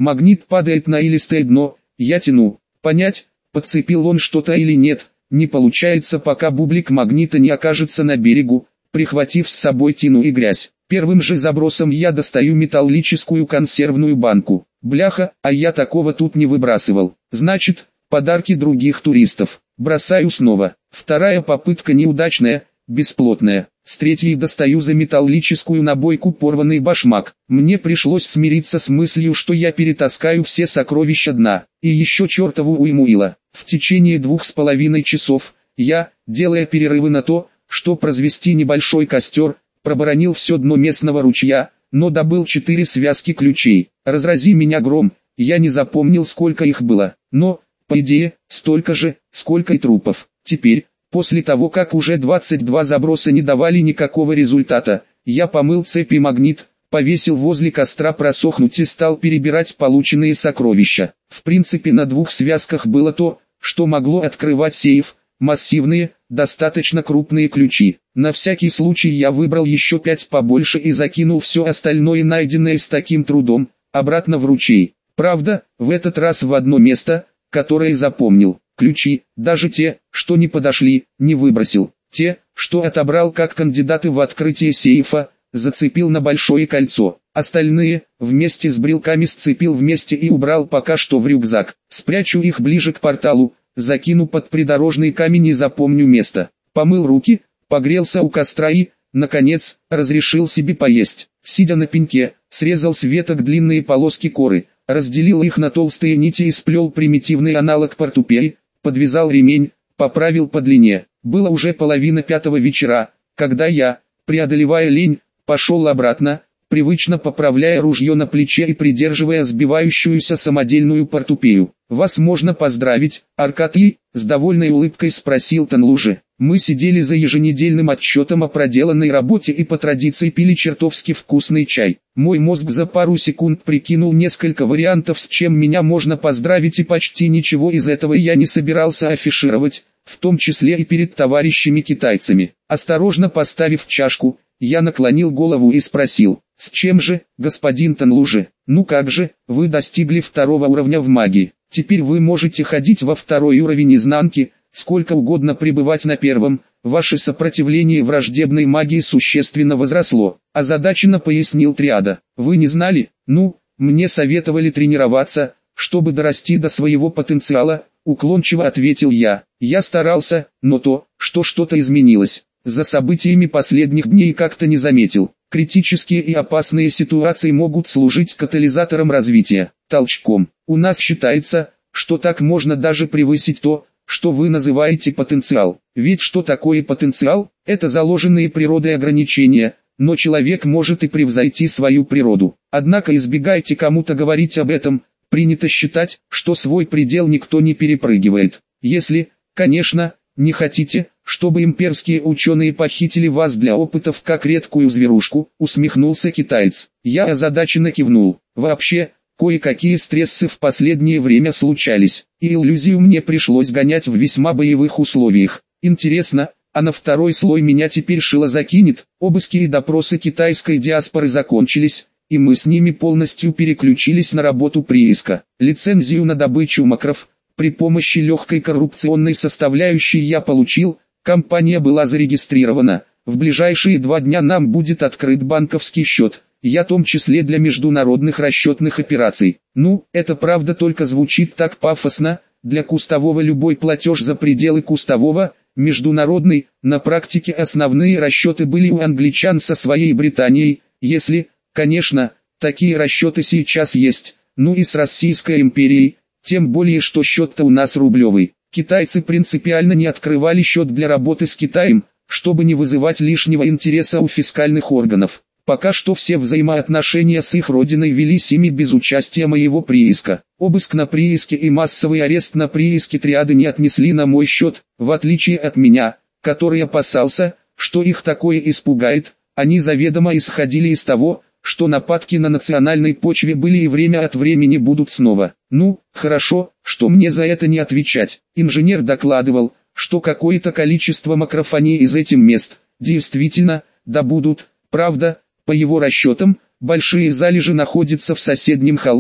Магнит падает на илистое дно, я тяну. Понять, подцепил он что-то или нет, не получается, пока бублик магнита не окажется на берегу, прихватив с собой тину и грязь. Первым же забросом я достаю металлическую консервную банку. Бляха, а я такого тут не выбрасывал. Значит, подарки других туристов. Бросаю снова. Вторая попытка неудачная, бесплотная. С третьей достаю за металлическую набойку порванный башмак. Мне пришлось смириться с мыслью, что я перетаскаю все сокровища дна. И еще чертову уйму ила. В течение 2,5 часов, я, делая перерывы на то, чтобы развести небольшой костер, проборонил все дно местного ручья, но добыл 4 связки ключей. Разрази меня гром, я не запомнил, сколько их было, но, по идее, столько же, сколько и трупов. Теперь, после того как уже 22 заброса не давали никакого результата, я помыл цепь и магнит, повесил возле костра просохнуть и стал перебирать полученные сокровища. В принципе, на 2 связках было то, что могло открывать сейф, массивные, достаточно крупные ключи. На всякий случай я выбрал еще 5 побольше и закинул все остальное, найденное с таким трудом, обратно в ручей. Правда, в этот раз в одно место, которое запомнил. Ключи, даже те, что не подошли, не выбросил. Те, что отобрал как кандидаты в открытие сейфа, зацепил на большое кольцо. Остальные, вместе с брелками сцепил вместе и убрал пока что в рюкзак. Спрячу их ближе к порталу, закину под придорожный камень и запомню место. Помыл руки, погрелся у костра и, наконец, разрешил себе поесть. Сидя на пеньке, срезал с веток длинные полоски коры, разделил их на толстые нити и сплел примитивный аналог портупеи, подвязал ремень, поправил по длине. Было уже 3:30 вечера, когда я, преодолевая лень, пошел обратно, привычно поправляя ружье на плече и придерживая сбивающуюся самодельную портупею. «Вас можно поздравить, Аркадий?» — с довольной улыбкой спросил Танлужи. Мы сидели за еженедельным отчетом о проделанной работе и по традиции пили чертовски вкусный чай. Мой мозг за пару секунд прикинул несколько вариантов, с чем меня можно поздравить, и почти ничего из этого я не собирался афишировать, в том числе и перед товарищами-китайцами. Осторожно поставив чашку, я наклонил голову и спросил: «С чем же, господин Танлужи?» «Ну как же, вы достигли 2-го уровня в магии. Теперь вы можете ходить во 2-й уровень изнанки, сколько угодно пребывать на 1-м, ваше сопротивление враждебной магии существенно возросло», озадаченно пояснил Триада. «Вы не знали? Ну, мне советовали тренироваться, чтобы дорасти до своего потенциала», уклончиво ответил я. Я старался, но то, что что-то изменилось, за событиями последних дней как-то не заметил. Критические и опасные ситуации могут служить катализатором развития, толчком. У нас считается, что так можно даже превысить то, что вы называете потенциал. Ведь что такое потенциал? Это заложенные природой ограничения, но человек может и превзойти свою природу. Однако избегайте кому-то говорить об этом, принято считать, что свой предел никто не перепрыгивает. Если, конечно, не хотите, чтобы имперские ученые похитили вас для опытов как редкую зверушку, усмехнулся китаец. Я озадаченно кивнул. Вообще, кое-какие стрессы в последнее время случались, и иллюзию мне пришлось гонять в весьма боевых условиях. Интересно, а на 2-й слой меня теперь шило закинет? Обыски и допросы китайской диаспоры закончились, и мы с ними полностью переключились на работу прииска. Лицензию на добычу макров при помощи легкой коррупционной составляющей я получил, компания была зарегистрирована. В ближайшие 2 дня нам будет открыт банковский счет, я в том числе для международных расчетных операций. Ну, это правда только звучит так пафосно. Для кустового любой платеж за пределы кустового, международный, на практике основные расчеты были у англичан со своей Британией, если, конечно, такие расчеты сейчас есть, ну и с Российской империей, тем более что счет-то у нас рублевый. Китайцы принципиально не открывали счет для работы с Китаем, чтобы не вызывать лишнего интереса у фискальных органов. Пока что все взаимоотношения с их родиной велись ими без участия моего прииска. Обыск на прииске и массовый арест на прииске Триады не отнесли на мой счет, в отличие от меня, который опасался, что их такое испугает. Они заведомо исходили из того, что нападки на национальной почве были и время от времени будут снова. Ну, хорошо, что мне за это не отвечать. Инженер докладывал, что какое-то количество макрофоний из этих мест действительно добудут. Правда, по его расчетам, большие залежи находятся в соседнем холме,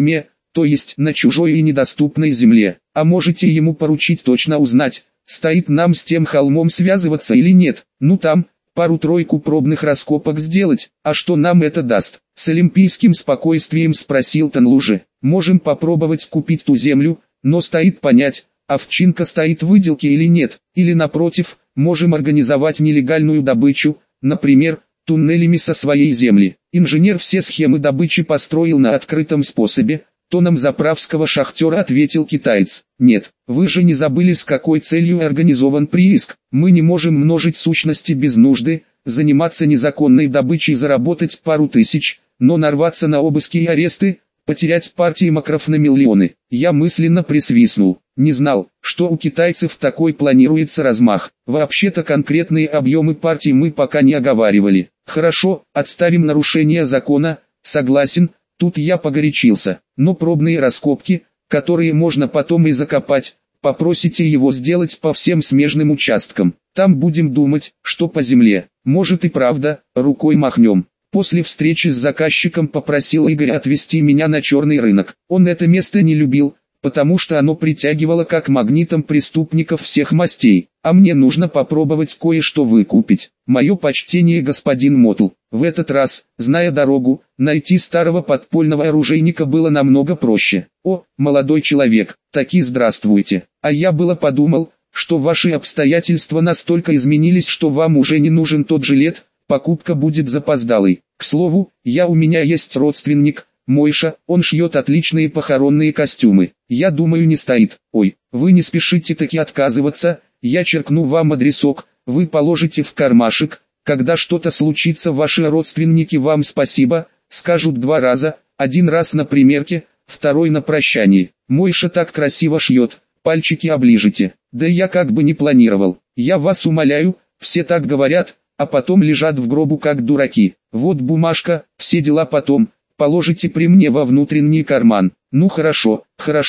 то есть на чужой и недоступной земле. А можете ему поручить точно узнать, стоит нам с тем холмом связываться или нет? Ну там, пару-тройку пробных раскопок сделать, а что нам это даст? С олимпийским спокойствием спросил Танлужи. Можем попробовать купить ту землю, но стоит понять, овчинка стоит в выделке или нет, или напротив, можем организовать нелегальную добычу, например, туннелями со своей земли. Инженер все схемы добычи построил на открытом способе, тоном заправского шахтера ответил китаец. Нет, вы же не забыли, с какой целью организован прииск. Мы не можем множить сущности без нужды, заниматься незаконной добычей, заработать пару тысяч, но нарваться на обыски и аресты, потерять партии макров на миллионы. Я мысленно присвистнул. Не знал, что у китайцев такой планируется размах. Вообще-то конкретные объемы партий мы пока не оговаривали. Хорошо, отставим нарушение закона, согласен, тут я погорячился. Но пробные раскопки, которые можно потом и закопать, попросите его сделать по всем смежным участкам. Там будем думать, что по земле. Может и правда, рукой махнем. После встречи с заказчиком попросил Игорь отвезти меня на черный рынок. Он это место не любил, потому что оно притягивало как магнитом преступников всех мастей. А мне нужно попробовать кое-что выкупить. Мое почтение, господин Мотл. В этот раз, зная дорогу, найти старого подпольного оружейника было намного проще. О, молодой человек, таки здравствуйте. А я было подумал, что ваши обстоятельства настолько изменились, что вам уже не нужен тот жилет, покупка будет запоздалой. К слову, у меня есть родственник, Мойша, он шьет отличные похоронные костюмы. Я думаю, не стоит. Ой, вы не спешите таки отказываться, я черкну вам адресок, вы положите в кармашек, когда что-то случится, ваши родственники вам спасибо скажут 2 раза, 1 раз на примерке, 2 на прощании. Мойша так красиво шьет, пальчики оближите. Да я как бы не планировал. Я вас умоляю, все так говорят, а потом лежат в гробу как дураки. Вот бумажка, все дела потом, положите при мне во внутренний карман. Ну хорошо,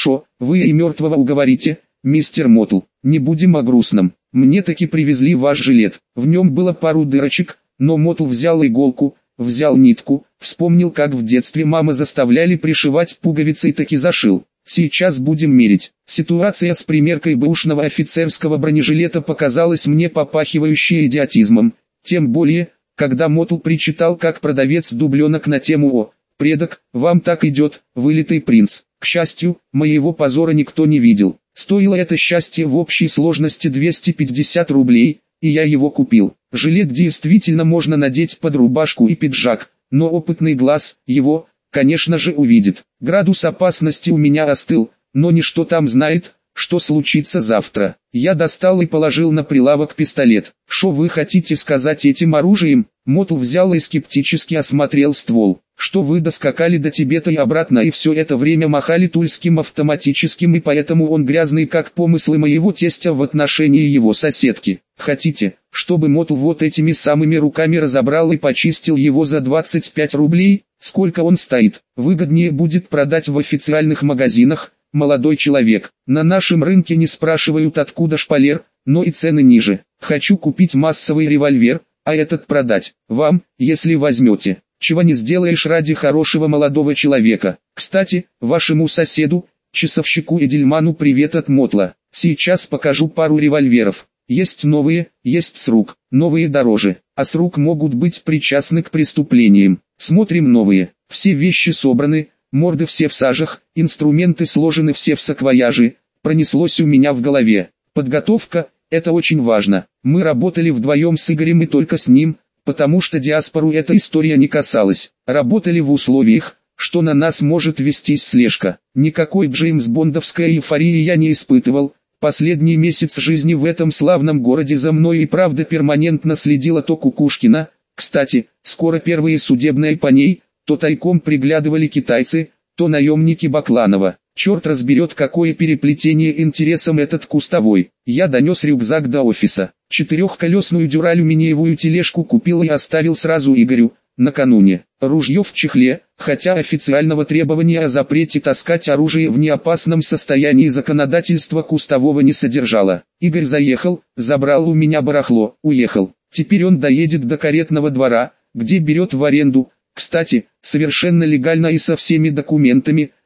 вы и мертвого уговорите, мистер Мотл. Не будем о грустном. Мне таки привезли ваш жилет. В нем было пару дырочек, но Мотл взял иголку, взял нитку, вспомнил, как в детстве мама заставляли пришивать пуговицы и таки зашил. Сейчас будем мерить. Ситуация с примеркой бэушного офицерского бронежилета показалась мне попахивающей идиотизмом. Тем более, когда Мотл причитал как продавец дубленок на тему «О, предок, вам так идет, вылитый принц». К счастью, моего позора никто не видел. Стоило это счастье в общей сложности 250 рублей, и я его купил. Жилет действительно можно надеть под рубашку и пиджак, но опытный глаз его, конечно же, увидит. Градус опасности у меня остыл, но ничто там знает, что случится завтра. Я достал и положил на прилавок пистолет. Что вы хотите сказать этим оружием? Мотл взял и скептически осмотрел ствол. Что вы доскакали до Тибета и обратно и все это время махали тульским автоматическим, и поэтому он грязный, как помыслы моего тестя в отношении его соседки. Хотите, чтобы Мотл вот этими самыми руками разобрал и почистил его за 25 рублей? Сколько он стоит? Выгоднее будет продать в официальных магазинах. Молодой человек, на нашем рынке не спрашивают, откуда шпалер, но и цены ниже. Хочу купить массовый револьвер, а этот продать вам, если возьмете. Чего не сделаешь ради хорошего молодого человека. Кстати, вашему соседу, часовщику Эдельману, привет от Мотла. Сейчас покажу пару револьверов. Есть новые, есть с рук. Новые дороже, а с рук могут быть причастны к преступлениям. Смотрим новые. Все вещи собраны. Морды все в сажах, инструменты сложены все в саквояжи. Пронеслось у меня в голове. Подготовка – это очень важно. Мы работали вдвоем с Игорем и только с ним, потому что диаспору эта история не касалась. Работали в условиях, что на нас может вестись слежка. Никакой джеймс-бондовской эйфории я не испытывал. Последний месяц жизни в этом славном городе за мной и правда перманентно следила то Кукушкина. Кстати, скоро первые судебные по ней. То тайком приглядывали китайцы, то наемники Бакланова. Черт разберет, какое переплетение интересом этот кустовой. Я донес рюкзак до офиса. 4-колесную дюралюминиевую тележку купил и оставил сразу Игорю, накануне. Ружье в чехле, хотя официального требования о запрете таскать оружие в неопасном состоянии законодательство кустового не содержало. Игорь заехал, забрал у меня барахло, уехал. Теперь он доедет до каретного двора, где берет в аренду. Кстати, совершенно легально и со всеми документами,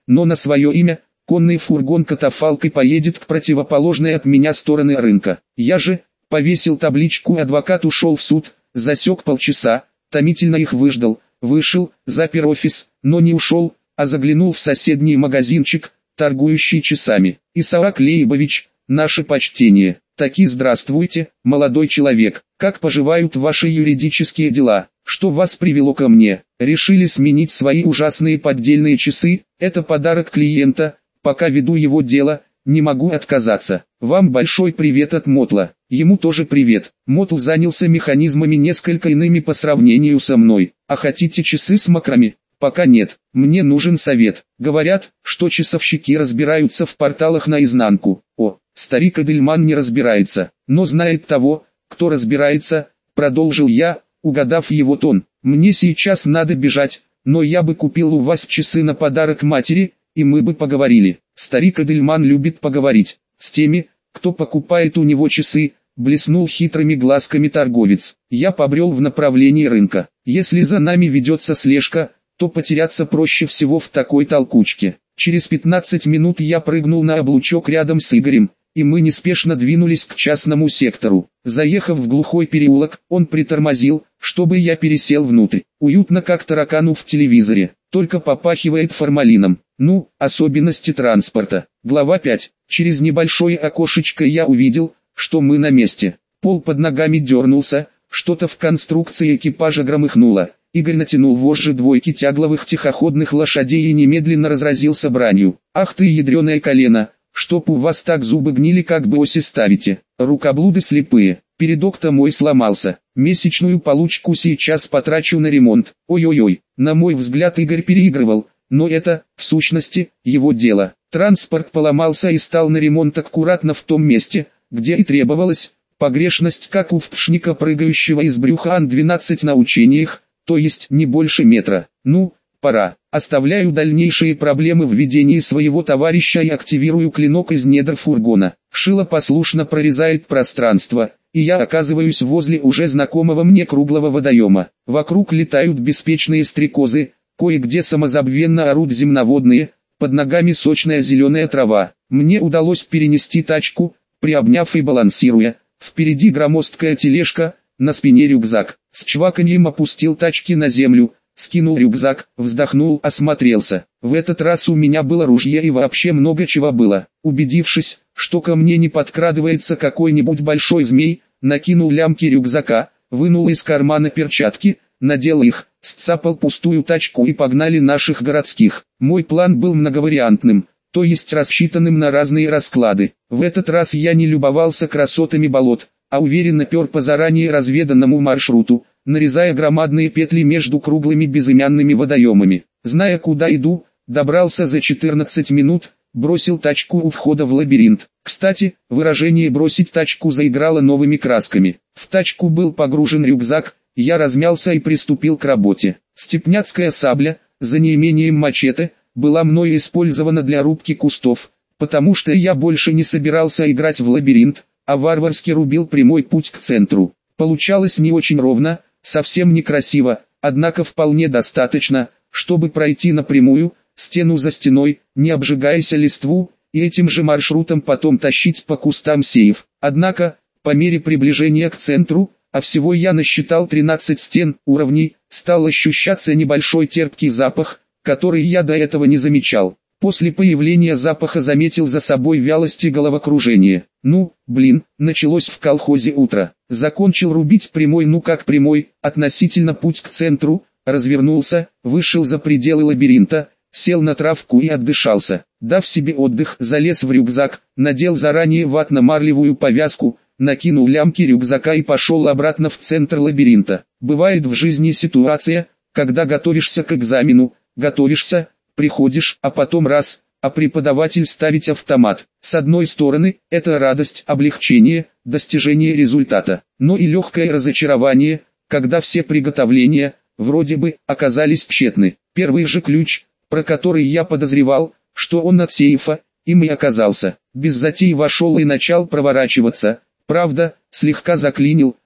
но на свое имя. Конный фургон катафалкой поедет к противоположной от меня стороны рынка. Я же повесил табличку, и адвокат ушел в суд, засек полчаса, томительно их выждал, вышел, запер офис, но не ушел, а заглянул в соседний магазинчик, торгующий часами. Исаак Лейбович, наше почтение. Таки здравствуйте, молодой человек. Как поживают ваши юридические дела? Что вас привело ко мне? Решили сменить свои ужасные поддельные часы? Это подарок клиента. Пока веду его дело, не могу отказаться. Вам большой привет от Мотла. Ему тоже привет. Мотл занялся механизмами несколько иными по сравнению со мной. А хотите часы с макрами? Пока нет. Мне нужен совет. Говорят, что часовщики разбираются в порталах наизнанку. О, старик Эдельман не разбирается, но знает того, кто разбирается, продолжил я, угадав его тон. Мне сейчас надо бежать, но я бы купил у вас часы на подарок матери, и мы бы поговорили. Старик Эдельман любит поговорить с теми, кто покупает у него часы, блеснул хитрыми глазками торговец. Я побрел в направлении рынка. Если за нами ведется слежка, то потеряться проще всего в такой толкучке. Через 15 минут я прыгнул на облучок рядом с Игорем, и мы неспешно двинулись к частному сектору. Заехав в глухой переулок, он притормозил, чтобы я пересел внутрь. Уютно как таракану в телевизоре, только попахивает формалином. Ну, особенности транспорта. Глава 5. Через небольшое окошечко я увидел, что мы на месте. Пол под ногами дернулся, что-то в конструкции экипажа громыхнуло. Игорь натянул вожжи двойки тягловых тихоходных лошадей и немедленно разразился бранью. «Ах ты ядреное колено, чтоб у вас так зубы гнили, как бы оси ставите, рукоблуды слепые, передок-то мой сломался, месячную получку сейчас потрачу на ремонт». Ой-ой-ой, на мой взгляд Игорь переигрывал, но это, в сущности, его дело. Транспорт поломался и стал на ремонт аккуратно в том месте, где и требовалось, погрешность как у впшника, прыгающего из брюха Ан-12 на учениях, то есть не больше метра. Ну, пора. Оставляю дальнейшие проблемы в ведении своего товарища и активирую клинок из недр фургона. Шило послушно прорезает пространство, и я оказываюсь возле уже знакомого мне круглого водоема. Вокруг летают беспечные стрекозы, кое-где самозабвенно орут земноводные, под ногами сочная зеленая трава. Мне удалось перенести тачку, приобняв и балансируя. Впереди громоздкая тележка, на спине рюкзак. С чваканьем опустил тачки на землю, скинул рюкзак, вздохнул, осмотрелся. В этот раз у меня было ружье и вообще много чего было. Убедившись, что ко мне не подкрадывается какой-нибудь большой змей, накинул лямки рюкзака, вынул из кармана перчатки, надел их, сцапал пустую тачку и погнали наших городских. Мой план был многовариантным, то есть рассчитанным на разные расклады. В этот раз я не любовался красотами болот, а уверенно пер по заранее разведанному маршруту, нарезая громадные петли между круглыми безымянными водоемами. Зная, куда иду, добрался за 14 минут, бросил тачку у входа в лабиринт. Кстати, выражение «бросить тачку» заиграло новыми красками. В тачку был погружен рюкзак, я размялся и приступил к работе. Степняцкая сабля, за неимением мачете, была мною использована для рубки кустов, потому что я больше не собирался играть в лабиринт, а варварски рубил прямой путь к центру. Получалось не очень ровно, совсем некрасиво, однако вполне достаточно, чтобы пройти напрямую, стену за стеной, не обжигаясь о листву, и этим же маршрутом потом тащить по кустам сейф. Однако, по мере приближения к центру, а всего я насчитал 13 стен, уровней, стал ощущаться небольшой терпкий запах, который я до этого не замечал. После появления запаха заметил за собой вялость и головокружение. Ну, блин, началось в колхозе утро. Закончил рубить прямой, ну как прямой, относительно путь к центру, развернулся, вышел за пределы лабиринта, сел на травку и отдышался. Дав себе отдых, залез в рюкзак, надел заранее ватно-марлевую повязку, накинул лямки рюкзака и пошел обратно в центр лабиринта. Бывает в жизни ситуация, когда готовишься к экзамену, готовишься, приходишь, а потом раз, а преподаватель ставит автомат. С одной стороны, это радость, облегчение, достижение результата, но и легкое разочарование, когда все приготовления, вроде бы, оказались тщетны. Первый же ключ, про который я подозревал, что он от сейфа, им и оказался. Без затей вошел и начал проворачиваться. Правда, слегка заклинил,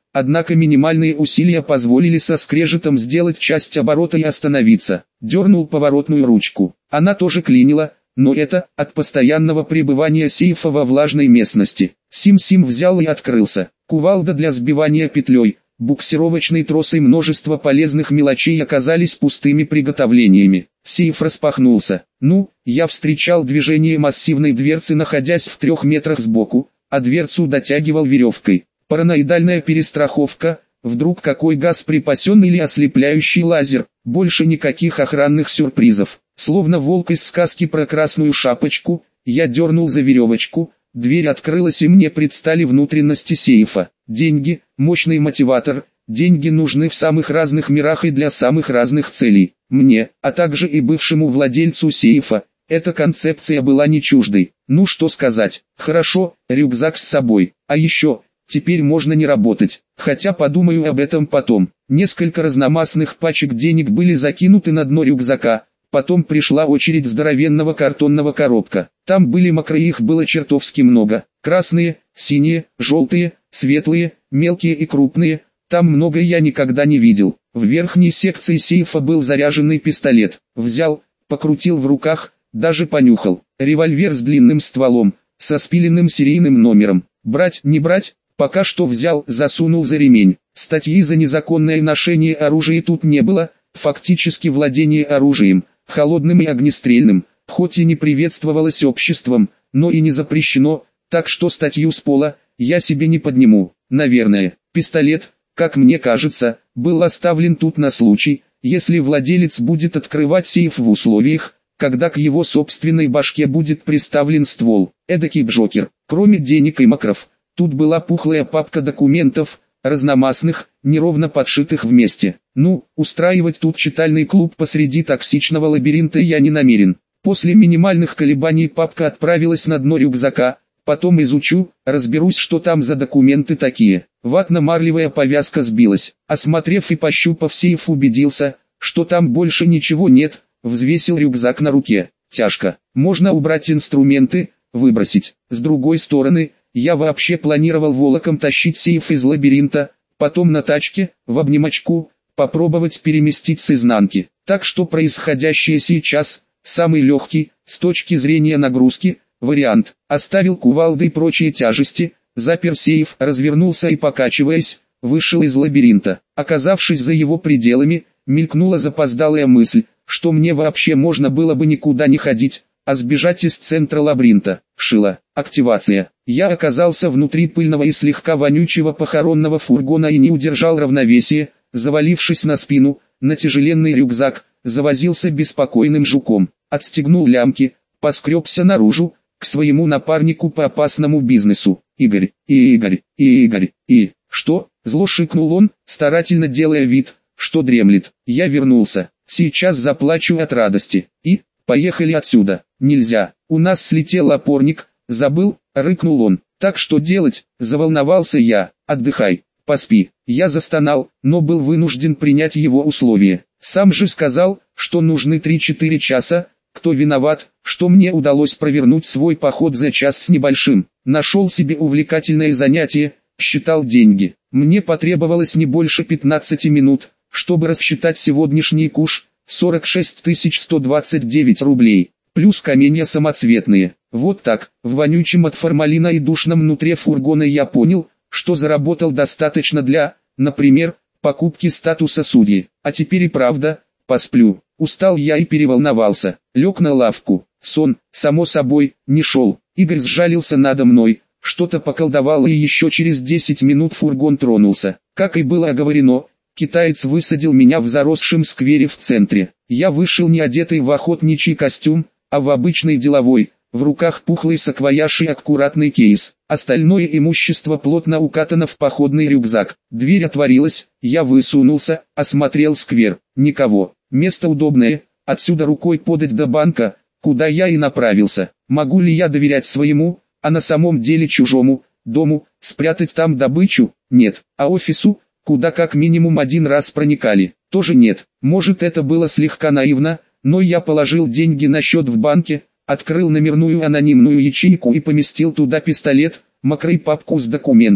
однако минимальные усилия позволили со скрежетом сделать часть оборота и остановиться. Дернул поворотную ручку. Она тоже клинила, но это от постоянного пребывания сейфа во влажной местности. Сим-Сим взял и открылся. Кувалда для сбивания петлей, буксировочный трос и множество полезных мелочей оказались пустыми приготовлениями. Сейф распахнулся. Я встречал движение массивной дверцы, находясь в 3 метрах сбоку, а дверцу дотягивал веревкой. Параноидальная перестраховка, вдруг какой газ припасен или ослепляющий лазер, больше никаких охранных сюрпризов. Словно волк из сказки про Красную Шапочку, я дернул за веревочку, дверь открылась и мне предстали внутренности сейфа. Деньги, мощный мотиватор, деньги нужны в самых разных мирах и для самых разных целей. Мне, а также и бывшему владельцу сейфа, эта концепция была не чуждой. Что сказать, хорошо, рюкзак с собой, а еще, теперь можно не работать, хотя подумаю об этом потом. Несколько разномастных пачек денег были закинуты на дно рюкзака. Потом пришла очередь здоровенного картонного коробка. Там были мокрые, их было чертовски много. Красные, синие, желтые, светлые, мелкие и крупные. Там много я никогда не видел. В верхней секции сейфа был заряженный пистолет. Взял, покрутил в руках, даже понюхал. Револьвер с длинным стволом, со спиленным серийным номером. Брать, не брать? Пока что взял, засунул за ремень. Статьи за незаконное ношение оружия тут не было. Фактически владение оружием, холодным и огнестрельным, хоть и не приветствовалось обществом, но и не запрещено, так что статью с пола я себе не подниму. Наверное, пистолет, как мне кажется, был оставлен тут на случай, если владелец будет открывать сейф в условиях, когда к его собственной башке будет приставлен ствол. Эдакий Джокер. Кроме денег и макров, тут была пухлая папка документов, разномастных, неровно подшитых вместе. Устраивать тут читальный клуб посреди токсичного лабиринта я не намерен. После минимальных колебаний папка отправилась на дно рюкзака, потом изучу, разберусь, что там за документы такие. Ватно-марлевая повязка сбилась. Осмотрев и пощупав сейф, убедился, что там больше ничего нет, взвесил рюкзак на руке. Тяжко. Можно убрать инструменты, выбросить. С другой стороны, я вообще планировал волоком тащить сейф из лабиринта, потом на тачке, в обнимочку, попробовать переместить с изнанки. Так что происходящее сейчас, самый легкий, с точки зрения нагрузки, вариант. Оставил кувалды и прочие тяжести, запер сейф, развернулся и, покачиваясь, вышел из лабиринта. Оказавшись за его пределами, мелькнула запоздалая мысль, что мне вообще можно было бы никуда не ходить, а сбежать из центра лабиринта. Шила. Активация. Я оказался внутри пыльного и слегка вонючего похоронного фургона и не удержал равновесие, завалившись на спину, на тяжеленный рюкзак, завозился беспокойным жуком. Отстегнул лямки, поскребся наружу, к своему напарнику по опасному бизнесу. Игорь, что? Зло шикнул он, старательно делая вид, что дремлет. Я вернулся. Сейчас заплачу от радости. Поехали отсюда. Нельзя. У нас слетел опорник. Забыл, рыкнул он. Так что делать? Заволновался я. Отдыхай, поспи. Я застонал, но был вынужден принять его условия. Сам же сказал, что нужны 3-4 часа. Кто виноват, что мне удалось провернуть свой поход за час с небольшим. Нашел себе увлекательное занятие, считал деньги. Мне потребовалось не больше 15 минут, чтобы рассчитать сегодняшний куш, 46 129 рублей, плюс каменья самоцветные. Вот так, в вонючем от формалина и душном нутре фургона я понял, что заработал достаточно для, например, покупки статуса судьи. А теперь и правда, посплю. Устал я и переволновался, лег на лавку. Сон, само собой, не шел. Игорь сжалился надо мной, что-то поколдовал, и еще через 10 минут фургон тронулся. Как и было оговорено, китаец высадил меня в заросшем сквере в центре. Я вышел не одетый в охотничий костюм, а в обычный деловой, в руках пухлый саквояж и аккуратный кейс. Остальное имущество плотно укатано в походный рюкзак. Дверь отворилась, я высунулся, осмотрел сквер. Никого. Место удобное, отсюда рукой подать до банка, куда я и направился. Могу ли я доверять своему, а на самом деле чужому, дому, спрятать там добычу? Нет. А офису, куда как минимум один раз проникали, тоже нет. Может, это было слегка наивно, но я положил деньги на счет в банке, открыл номерную анонимную ячейку и поместил туда пистолет, мокрый папку с документами.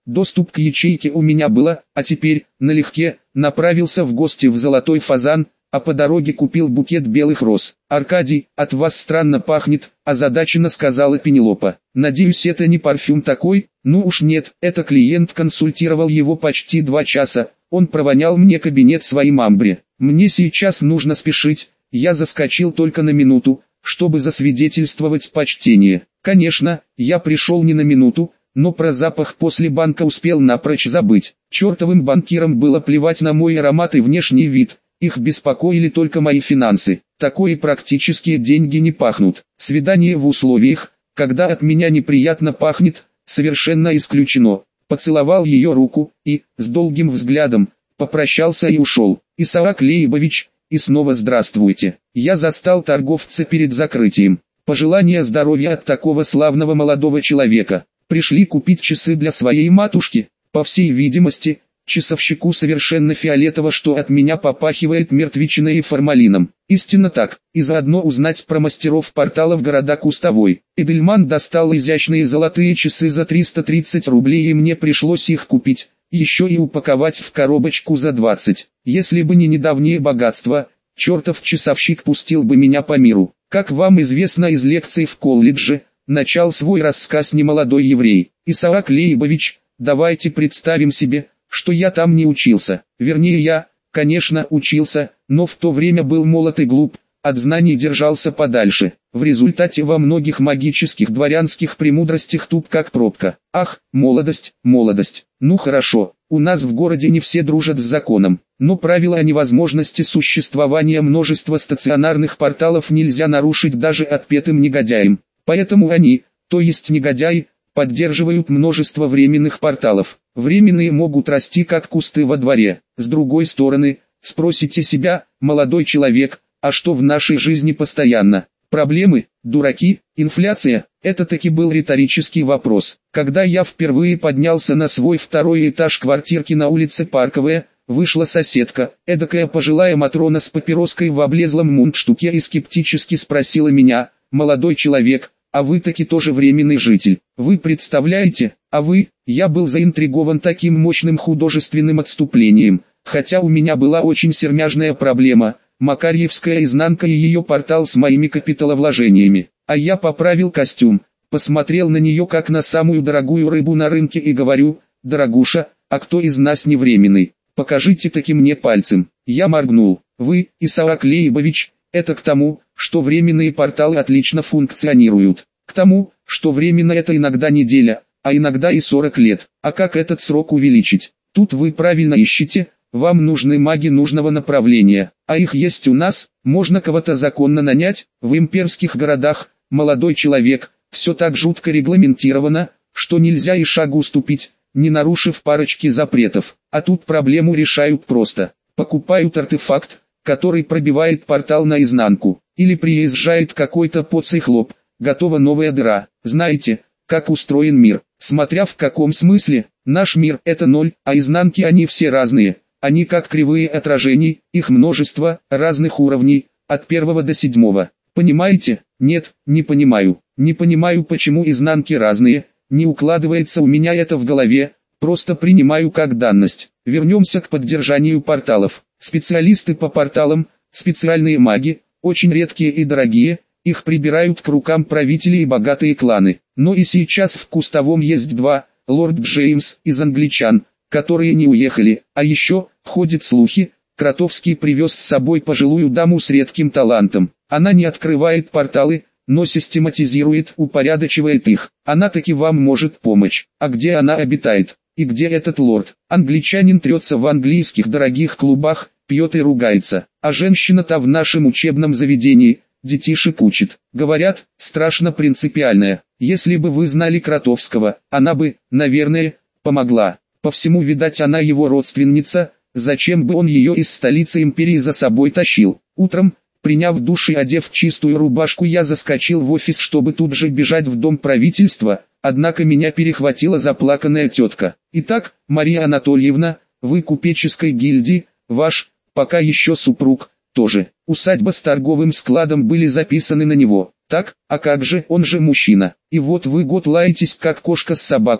Доступ к ячейке у меня было, а теперь, налегке, направился в гости в Золотой Фазан, а по дороге купил букет белых роз. «Аркадий, от вас странно пахнет», – озадаченно сказала Пенелопа. «Надеюсь, это не парфюм такой?» «Ну уж нет, это клиент консультировал его почти 2 часа, он провонял мне кабинет своим амбре. Мне сейчас нужно спешить, я заскочил только на минуту, чтобы засвидетельствовать почтение. Конечно, я пришел не на минуту, но про запах после банка успел напрочь забыть. Чертовым банкирам было плевать на мой аромат и внешний вид, их беспокоили только мои финансы. Такое практически деньги не пахнут. Свидание в условиях, когда от меня неприятно пахнет, совершенно исключено. Поцеловал ее руку и, с долгим взглядом, попрощался и ушел. «Исаак Лейбович, и снова здравствуйте. Я застал торговца перед закрытием. Пожелания здоровья от такого славного молодого человека. Пришли купить часы для своей матушки. По всей видимости, часовщику совершенно фиолетово, что от меня попахивает мертвечиной и формалином. Истинно так, и заодно узнать про мастеров порталов города Кустовой. Эдельман достал изящные золотые часы за 330 рублей, и мне пришлось их купить, еще и упаковать в коробочку за 20. Если бы не недавнее богатство, чертов часовщик пустил бы меня по миру. Как вам известно из лекций в колледже, начал свой рассказ немолодой еврей. «Исаак Лейбович, давайте представим себе, что я там не учился. Вернее, я, конечно, учился, но в то время был молод и глуп, от знаний держался подальше. В результате во многих магических дворянских премудростях туп как пробка. Ах, молодость, молодость. Ну хорошо, у нас в городе не все дружат с законом, но правило о невозможности существования множества стационарных порталов нельзя нарушить даже отпетым негодяям. Поэтому они, то есть негодяи, поддерживают множество временных порталов. Временные могут расти как кусты во дворе. С другой стороны, спросите себя, молодой человек, а что в нашей жизни постоянно? Проблемы, дураки, инфляция? Это таки был риторический вопрос. Когда я впервые поднялся на свой 2-й этаж квартирки на улице Парковая, вышла соседка, эдакая пожилая матрона с папироской в облезлом мундштуке, и скептически спросила меня: «Молодой человек, а вы таки тоже временный житель? Вы представляете, а вы?» Я был заинтригован таким мощным художественным отступлением, хотя у меня была очень сермяжная проблема – Макарьевская изнанка и ее портал с моими капиталовложениями. А я поправил костюм, посмотрел на нее как на самую дорогую рыбу на рынке и говорю: «Дорогуша, а кто из нас не временный? Покажите таки мне пальцем». Я моргнул. «Вы, Исаак Лейбович, это к тому, что временные порталы отлично функционируют. К тому, что временно это иногда неделя, а иногда и 40 лет. А как этот срок увеличить? Тут вы правильно ищете, вам нужны маги нужного направления, а их есть у нас. Можно кого-то законно нанять. В имперских городах, молодой человек, все так жутко регламентировано, что нельзя и шагу уступить, не нарушив парочки запретов. А тут проблему решают просто. Покупают артефакт, который пробивает портал наизнанку, или приезжает какой-то поцый хлоп, готова новая дыра. Знаете, как устроен мир? Смотря в каком смысле. Наш мир – это ноль, а изнанки они все разные. Они как кривые отражений, их множество, разных уровней, от 1 до 7. Понимаете? Нет, не понимаю. Не понимаю, почему изнанки разные, не укладывается у меня это в голове, просто принимаю как данность. Вернемся к поддержанию порталов. Специалисты по порталам, специальные маги, очень редкие и дорогие, их прибирают к рукам правители и богатые кланы. Но и сейчас в Кустовом есть 2, лорд Джеймс из англичан, которые не уехали, а еще, ходят слухи, Кротовский привез с собой пожилую даму с редким талантом. Она не открывает порталы, но систематизирует, упорядочивает их. Она таки вам может помочь. А где она обитает? И где этот лорд? Англичанин трется в английских дорогих клубах, пьет и ругается. А женщина-то в нашем учебном заведении, детишек учит. Говорят, страшно принципиальная. Если бы вы знали Кротовского, она бы, наверное, помогла. По всему, видать, она его родственница, зачем бы он ее из столицы империи за собой тащил. Утром, приняв душ и одев чистую рубашку, я заскочил в офис, чтобы тут же бежать в дом правительства, однако меня перехватила заплаканная тетка. «Итак, Мария Анатольевна, вы купеческой гильдии, ваш, пока еще супруг, тоже. Усадьба с торговым складом были записаны на него. Так, а как же, он же мужчина. И вот вы год лаетесь как кошка с собакой,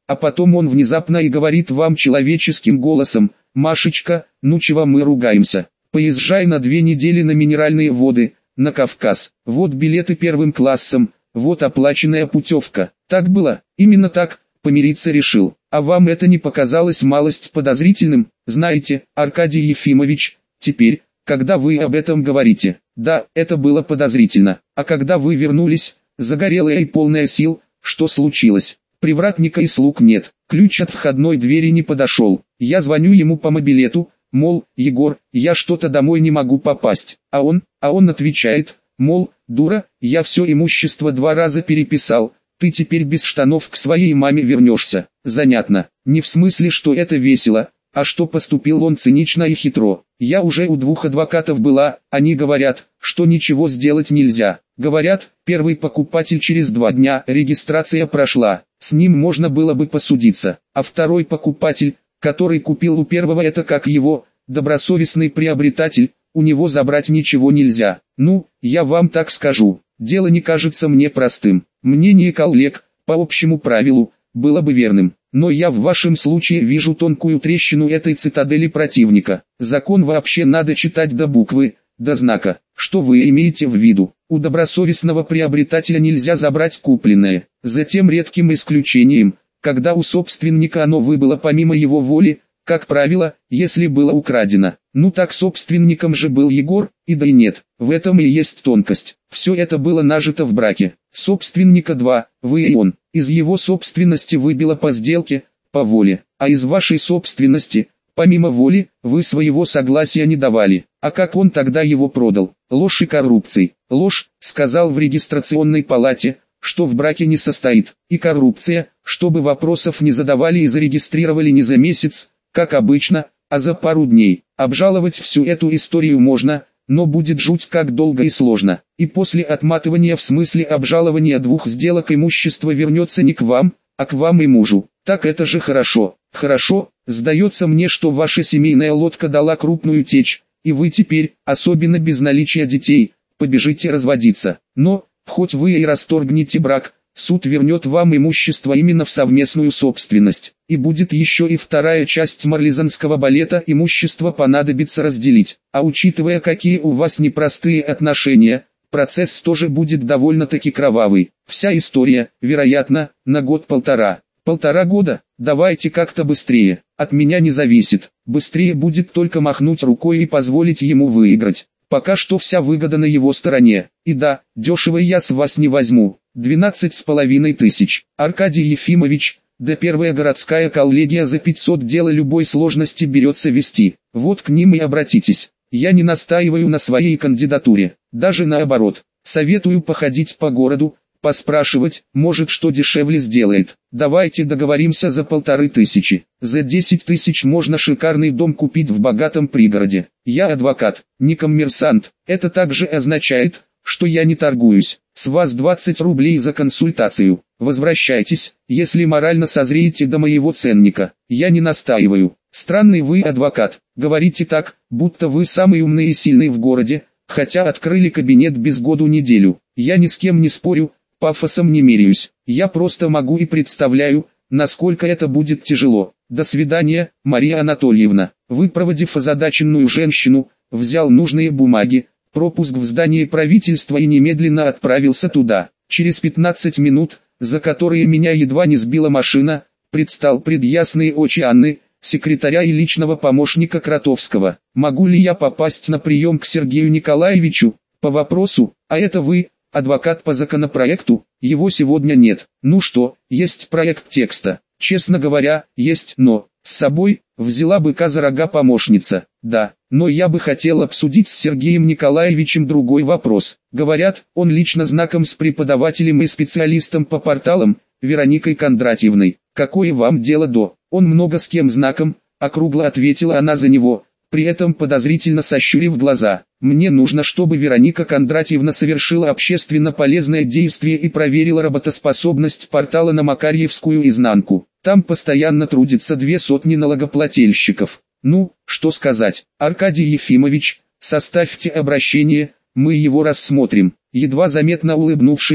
А потом он внезапно и говорит вам человеческим голосом: «Машечка, ну чего мы ругаемся? Поезжай на 2 недели на минеральные воды, на Кавказ. Вот билеты первым классом, вот оплаченная путевка». Так было, именно так, помириться решил. А вам это не показалось малость подозрительным? Знаете, Аркадий Ефимович, теперь, когда вы об этом говорите, да, это было подозрительно. А когда вы вернулись, загорелая и полная сил, что случилось? Привратника и слуг нет, ключ от входной двери не подошел. Я звоню ему по мобилету, мол, Егор, я что-то домой не могу попасть. А он отвечает, мол, дура, я все имущество 2 раза переписал, ты теперь без штанов к своей маме вернешься. Занятно, не в смысле, что это весело, а что поступил он цинично и хитро. Я уже у 2 адвокатов была, они говорят, что ничего сделать нельзя. Говорят, первый покупатель через 2 дня, регистрация прошла, с ним можно было бы посудиться. А второй покупатель, который купил у первого, это как его, добросовестный приобретатель, у него забрать ничего нельзя. Ну, я вам так скажу, дело не кажется мне простым. Мнение коллег, по общему правилу, было бы верным. Но я в вашем случае вижу тонкую трещину этой цитадели противника. Закон вообще надо читать до буквы, до знака. Что вы имеете в виду? У добросовестного приобретателя нельзя забрать купленное. За тем редким исключением, когда у собственника оно выбыло помимо его воли, как правило, если было украдено. Ну так собственником же был Егор, и да и нет, в этом и есть тонкость. Все это было нажито в браке. Собственника 2, вы и он. Из его собственности выбило по сделке, по воле. А из вашей собственности, помимо воли, вы своего согласия не давали. А как он тогда его продал? Ложь и коррупцией. Ложь, сказал в регистрационной палате, что в браке не состоит. И коррупция, чтобы вопросов не задавали и зарегистрировали не за месяц, как обычно, а за пару дней. Обжаловать всю эту историю можно, но будет жуть как долго и сложно. И после отматывания в смысле обжалования 2 сделок имущество вернется не к вам, а к вам и мужу. Так это же хорошо. Хорошо, сдается мне, что ваша семейная лодка дала крупную течь, и вы теперь, особенно без наличия детей, побежите разводиться. Но, хоть вы и расторгнете брак, суд вернет вам имущество именно в совместную собственность. И будет еще и 2-я часть марлезонского балета, имущество понадобится разделить. А учитывая, какие у вас непростые отношения, процесс тоже будет довольно-таки кровавый. Вся история, вероятно, на 1–1,5. 1,5 года? Давайте как-то быстрее. От меня не зависит. Быстрее будет только махнуть рукой и позволить ему выиграть. Пока что вся выгода на его стороне. И да, дешево я с вас не возьму. 12,5 тысяч. Аркадий Ефимович, да первая городская коллегия за 500 дело любой сложности берется вести. Вот к ним и обратитесь. Я не настаиваю на своей кандидатуре. Даже наоборот. Советую походить по городу, поспрашивать, может что дешевле сделает. Давайте договоримся за 1500. За 10 тысяч можно шикарный дом купить в богатом пригороде. Я адвокат, не коммерсант. Это также означает, что я не торгуюсь. С вас 20 рублей за консультацию. Возвращайтесь, если морально созреете до моего ценника. Я не настаиваю. Странный вы адвокат. Говорите так, будто вы самый умный и сильный в городе, хотя открыли кабинет без году неделю. Я ни с кем не спорю, пафосом не меряюсь. Я просто могу и представляю, насколько это будет тяжело. До свидания, Мария Анатольевна. Выпроводив озадаченную женщину, взял нужные бумаги, пропуск в здание правительства и немедленно отправился туда. Через 15 минут, за которые меня едва не сбила машина, предстал пред ясные очи Анны, секретаря и личного помощника Кротовского. Могу ли я попасть на прием к Сергею Николаевичу? По вопросу, а это вы, адвокат по законопроекту? Его сегодня нет. Ну что, есть проект текста? Честно говоря, есть, но с собой взяла быка за рога помощница. Да, но я бы хотел обсудить с Сергеем Николаевичем другой вопрос. Говорят, он лично знаком с преподавателем и специалистом по порталам, Вероникой Кондратьевной. Какое вам дело до? Он много с кем знаком, округло ответила она за него, при этом подозрительно сощурив глаза. Мне нужно, чтобы Вероника Кондратьевна совершила общественно полезное действие и проверила работоспособность портала на Макарьевскую изнанку. Там постоянно трудится 200 налогоплательщиков. Ну, что сказать, Аркадий Ефимович, составьте обращение, мы его рассмотрим. Едва заметно улыбнувшись,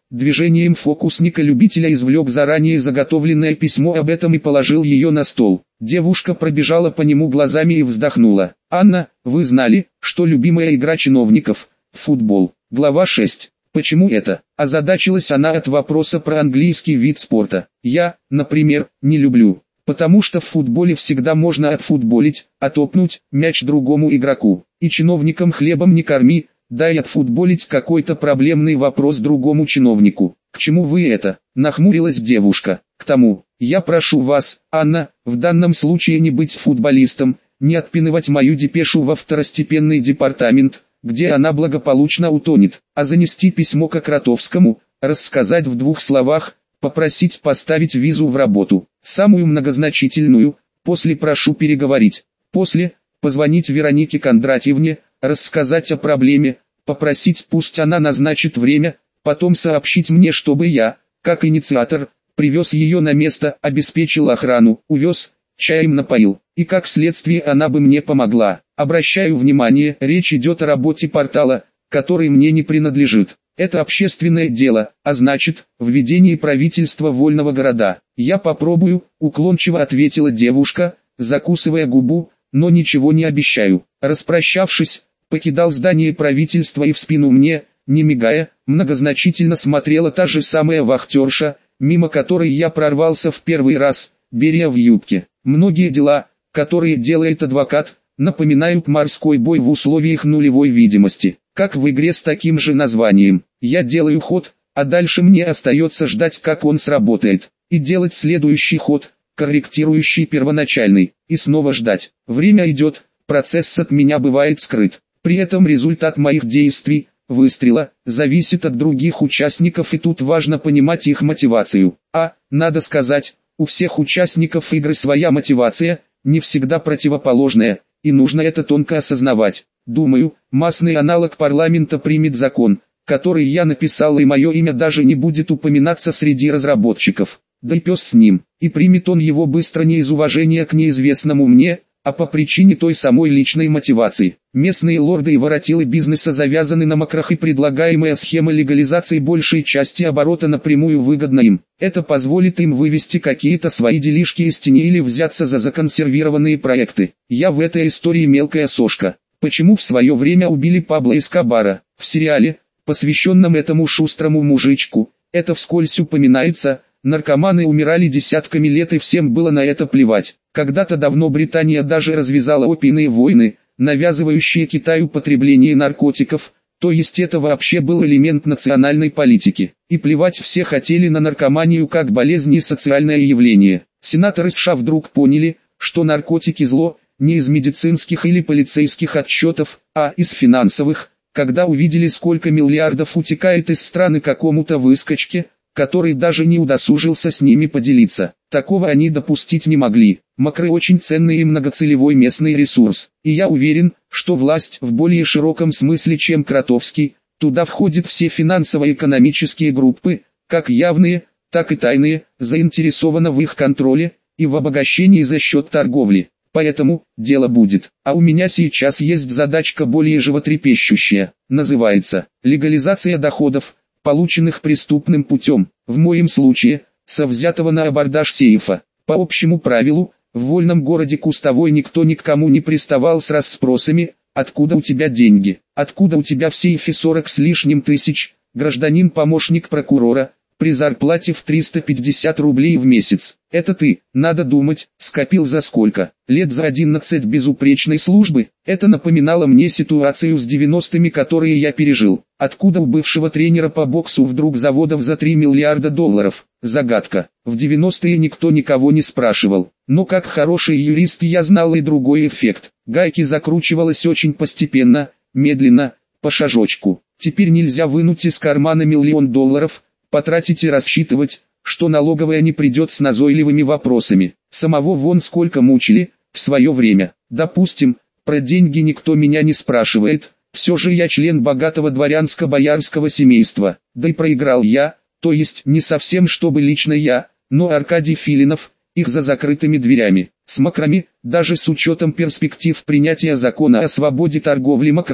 движением фокусника-любителя извлек заранее заготовленное письмо об этом и положил ее на стол. Девушка пробежала по нему глазами и вздохнула. «Анна, вы знали, что любимая игра чиновников – футбол?» Глава 6. Почему это? Озадачилась она от вопроса про английский вид спорта. Я, например, не люблю. Потому что в футболе всегда можно отфутболить, отопнуть мяч другому игроку. И чиновникам хлебом не корми, дай отфутболить какой-то проблемный вопрос другому чиновнику. К чему вы это? Нахмурилась девушка. К тому, я прошу вас, Анна, в данном случае не быть футболистом, не отпинывать мою депешу во второстепенный департамент, где она благополучно утонет, а занести письмо к Кротовскому, рассказать в 2 словах, попросить поставить визу в работу, самую многозначительную, после прошу переговорить, после, позвонить Веронике Кондратьевне, рассказать о проблеме, попросить пусть она назначит время, потом сообщить мне, чтобы я, как инициатор, привез ее на место, обеспечил охрану, увез, чаем напоил, и как следствие она бы мне помогла. Обращаю внимание, речь идет о работе портала, который мне не принадлежит. Это общественное дело, а значит, в ведении правительства вольного города. Я попробую, уклончиво ответила девушка, закусывая губу, но ничего не обещаю. Распрощавшись, покидал здание правительства и в спину мне, не мигая, многозначительно смотрела та же самая вахтерша, мимо которой я прорвался в первый раз, беря в юбке. Многие дела, которые делает адвокат, напоминают морской бой в условиях нулевой видимости, как в игре с таким же названием. Я делаю ход, а дальше мне остается ждать, как он сработает, и делать следующий ход, корректирующий первоначальный, и снова ждать. Время идет, процесс от меня бывает скрыт. При этом результат моих действий, выстрела, зависит от других участников, и тут важно понимать их мотивацию. Надо сказать, у всех участников игры своя мотивация, не всегда противоположная, и нужно это тонко осознавать. Думаю, массный аналог парламента примет закон, который я написал, и мое имя даже не будет упоминаться среди разработчиков. Да и пес с ним, и примет он его быстро не из уважения к неизвестному мне, а по причине той самой личной мотивации. Местные лорды и воротилы бизнеса завязаны на макрах, и предлагаемая схема легализации большей части оборота напрямую выгодна им. Это позволит им вывести какие-то свои делишки из тени или взяться за законсервированные проекты. Я в этой истории мелкая сошка. Почему в свое время убили Пабло Эскобара? В сериале, посвященном этому шустрому мужичку, это вскользь упоминается. Наркоманы умирали десятками лет, и всем было на это плевать. Когда-то давно Британия даже развязала опийные войны, навязывающие Китаю потребление наркотиков, то есть это вообще был элемент национальной политики. И плевать все хотели на наркоманию как болезнь и социальное явление. Сенаторы США вдруг поняли, что наркотики зло, не из медицинских или полицейских отчетов, а из финансовых, когда увидели, сколько миллиардов утекает из страны какому-то выскочке, который даже не удосужился с ними поделиться. Такого они допустить не могли. Макры очень ценный и многоцелевой местный ресурс. И я уверен, что власть в более широком смысле, чем Кротовский, туда входят все финансово-экономические группы, как явные, так и тайные, заинтересованы в их контроле и в обогащении за счет торговли. Поэтому, дело будет. А у меня сейчас есть задачка более животрепещущая. Называется «Легализация доходов, полученных преступным путем». В моем случае, со взятого на абордаж сейфа. По общему правилу, в вольном городе Кустовой никто ни к кому не приставал с расспросами: «Откуда у тебя деньги? Откуда у тебя в сейфе 40 с лишним тысяч?» Гражданин-помощник прокурора, при зарплате в 350 рублей в месяц. Это ты, надо думать, скопил за сколько? Лет за 11 безупречной службы. Это напоминало мне ситуацию с 90-ми, которые я пережил. Откуда у бывшего тренера по боксу вдруг заводов за 3 миллиарда долларов? Загадка. В 90-е никто никого не спрашивал. Но как хороший юрист я знал и другой эффект. Гайки закручивалось очень постепенно, медленно, по шажочку. Теперь нельзя вынуть из кармана $1 миллион, потратить и рассчитывать, что налоговая не придет с назойливыми вопросами. Самого вон сколько мучили, в свое время. Допустим, про деньги никто меня не спрашивает, все же я член богатого дворянско-боярского семейства. Да и проиграл я, то есть не совсем чтобы лично я, но Аркадий Филинов, их за закрытыми дверями. С макрами, даже с учетом перспектив принятия закона о свободе торговли макрами,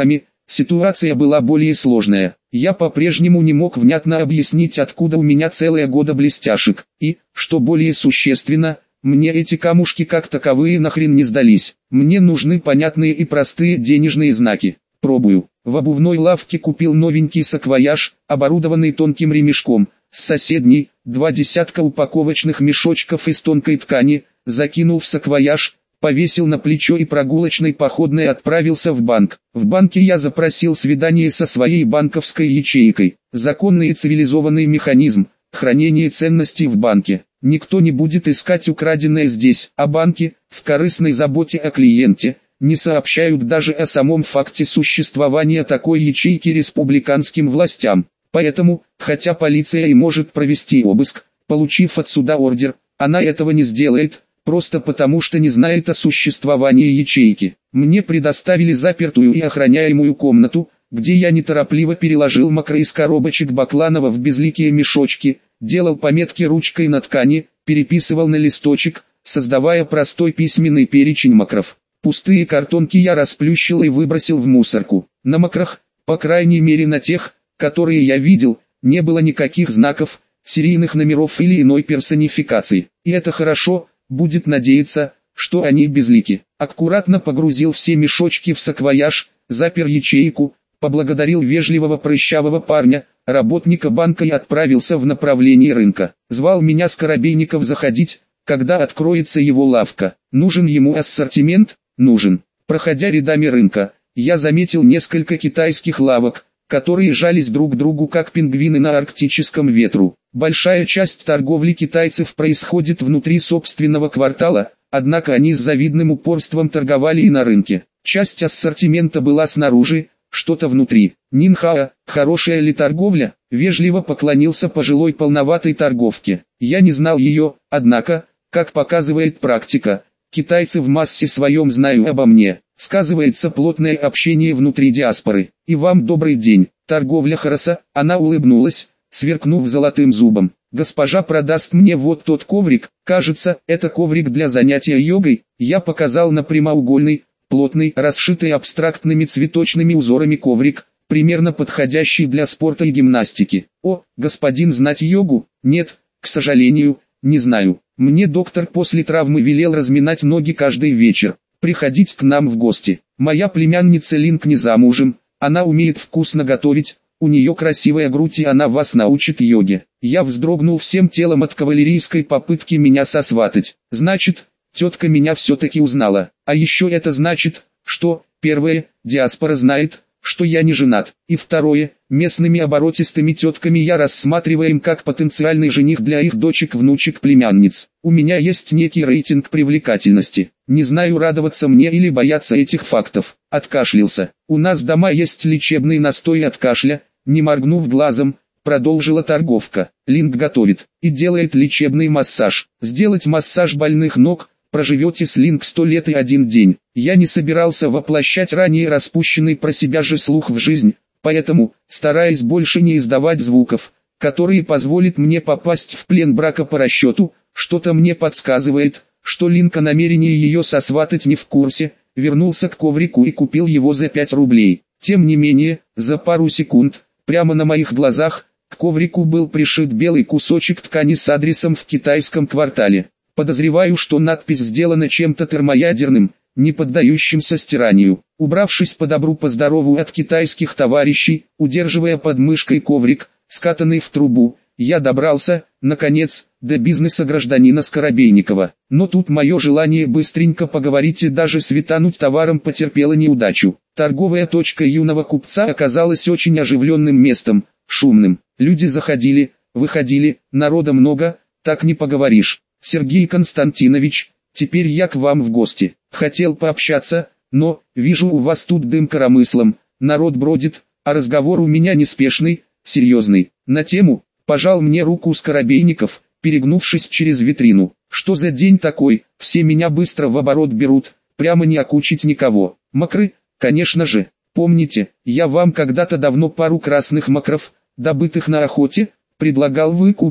Ситуация была более сложная. Я по-прежнему не мог внятно объяснить, откуда у меня целые года блестяшек. И, что более существенно, мне эти камушки как таковые нахрен не сдались. Мне нужны понятные и простые денежные знаки. Пробую. В обувной лавке купил новенький саквояж, оборудованный тонким ремешком. С соседней, 2 десятка упаковочных мешочков из тонкой ткани, закинул в саквояж, повесил на плечо и прогулочной походной отправился в банк. В банке я запросил свидание со своей банковской ячейкой. Законный и цивилизованный механизм, хранение ценностей в банке. Никто не будет искать украденное здесь, а банки, в корыстной заботе о клиенте, не сообщают даже о самом факте существования такой ячейки республиканским властям. Поэтому, хотя полиция и может провести обыск, получив от суда ордер, она этого не сделает, просто потому что не знает о существовании ячейки. Мне предоставили запертую и охраняемую комнату, где я неторопливо переложил макро из коробочек Бакланова в безликие мешочки, делал пометки ручкой на ткани, переписывал на листочек, создавая простой письменный перечень макров. Пустые картонки я расплющил и выбросил в мусорку. На макрах, по крайней мере на тех, которые я видел, не было никаких знаков, серийных номеров или иной персонификации. И это хорошо, будет надеяться, что они безлики. Аккуратно погрузил все мешочки в саквояж, запер ячейку, поблагодарил вежливого прыщавого парня, работника банка и отправился в направлении рынка. Звал меня Скоробейников заходить, когда откроется его лавка. Нужен ему ассортимент? Нужен. Проходя рядами рынка, я заметил несколько китайских лавок, которые жались друг к другу как пингвины на арктическом ветру. Большая часть торговли китайцев происходит внутри собственного квартала, однако они с завидным упорством торговали и на рынке. Часть ассортимента была снаружи, что-то внутри. «Нинхао, хорошая ли торговля?» — вежливо поклонился пожилой полноватой торговке. Я не знал ее, однако, как показывает практика, китайцы в массе своем знают обо мне. Сказывается плотное общение внутри диаспоры. И вам добрый день. Торговля хороша. Она улыбнулась, сверкнув золотым зубом. Госпожа продаст мне вот тот коврик. Кажется, это коврик для занятия йогой. Я показал на прямоугольный, плотный, расшитый абстрактными цветочными узорами коврик, примерно подходящий для спорта и гимнастики. О, господин, знать йогу? Нет, к сожалению, не знаю. Мне доктор после травмы велел разминать ноги каждый вечер. Приходить к нам в гости. Моя племянница Линк не замужем, она умеет вкусно готовить, у нее красивая грудь и она вас научит йоге. Я вздрогнул всем телом от кавалерийской попытки меня сосватать. Значит, тетка меня все-таки узнала. А еще это значит, что, первое, диаспора знает, что я не женат. И второе, местными оборотистыми тетками я рассматриваем как потенциальный жених для их дочек, внучек, племянниц. У меня есть некий рейтинг привлекательности. Не знаю, радоваться мне или бояться этих фактов. Откашлялся. У нас дома есть лечебный настой от кашля, не моргнув глазом, продолжила торговка. Линк готовит и делает лечебный массаж. Сделать массаж больных ног, проживете с Линк 100 лет и 1 день. Я не собирался воплощать ранее распущенный про себя же слух в жизнь, поэтому, стараясь больше не издавать звуков, которые позволят мне попасть в плен брака по расчету, что-то мне подсказывает, что Линк о намерении ее сосватать не в курсе, вернулся к коврику и купил его за 5 рублей. Тем не менее, за пару секунд, прямо на моих глазах, к коврику был пришит белый кусочек ткани с адресом в китайском квартале. Подозреваю, что надпись сделана чем-то термоядерным, не поддающимся стиранию. Убравшись по добру по здорову от китайских товарищей, удерживая под мышкой коврик, скатанный в трубу, я добрался, наконец, до бизнеса гражданина Скоробейникова. Но тут мое желание быстренько поговорить и даже светануть товаром потерпело неудачу. Торговая точка юного купца оказалась очень оживленным местом, шумным. Люди заходили, выходили, народа много, так не поговоришь. Сергей Константинович, теперь я к вам в гости. Хотел пообщаться, но, вижу, у вас тут дым коромыслом, народ бродит, а разговор у меня неспешный, серьезный. На тему, пожал мне руку Скоробейников, перегнувшись через витрину. Что за день такой, все меня быстро в оборот берут, прямо не окучить никого. Макры, конечно же, помните, я вам когда-то давно пару красных макров, добытых на охоте, предлагал выкупить.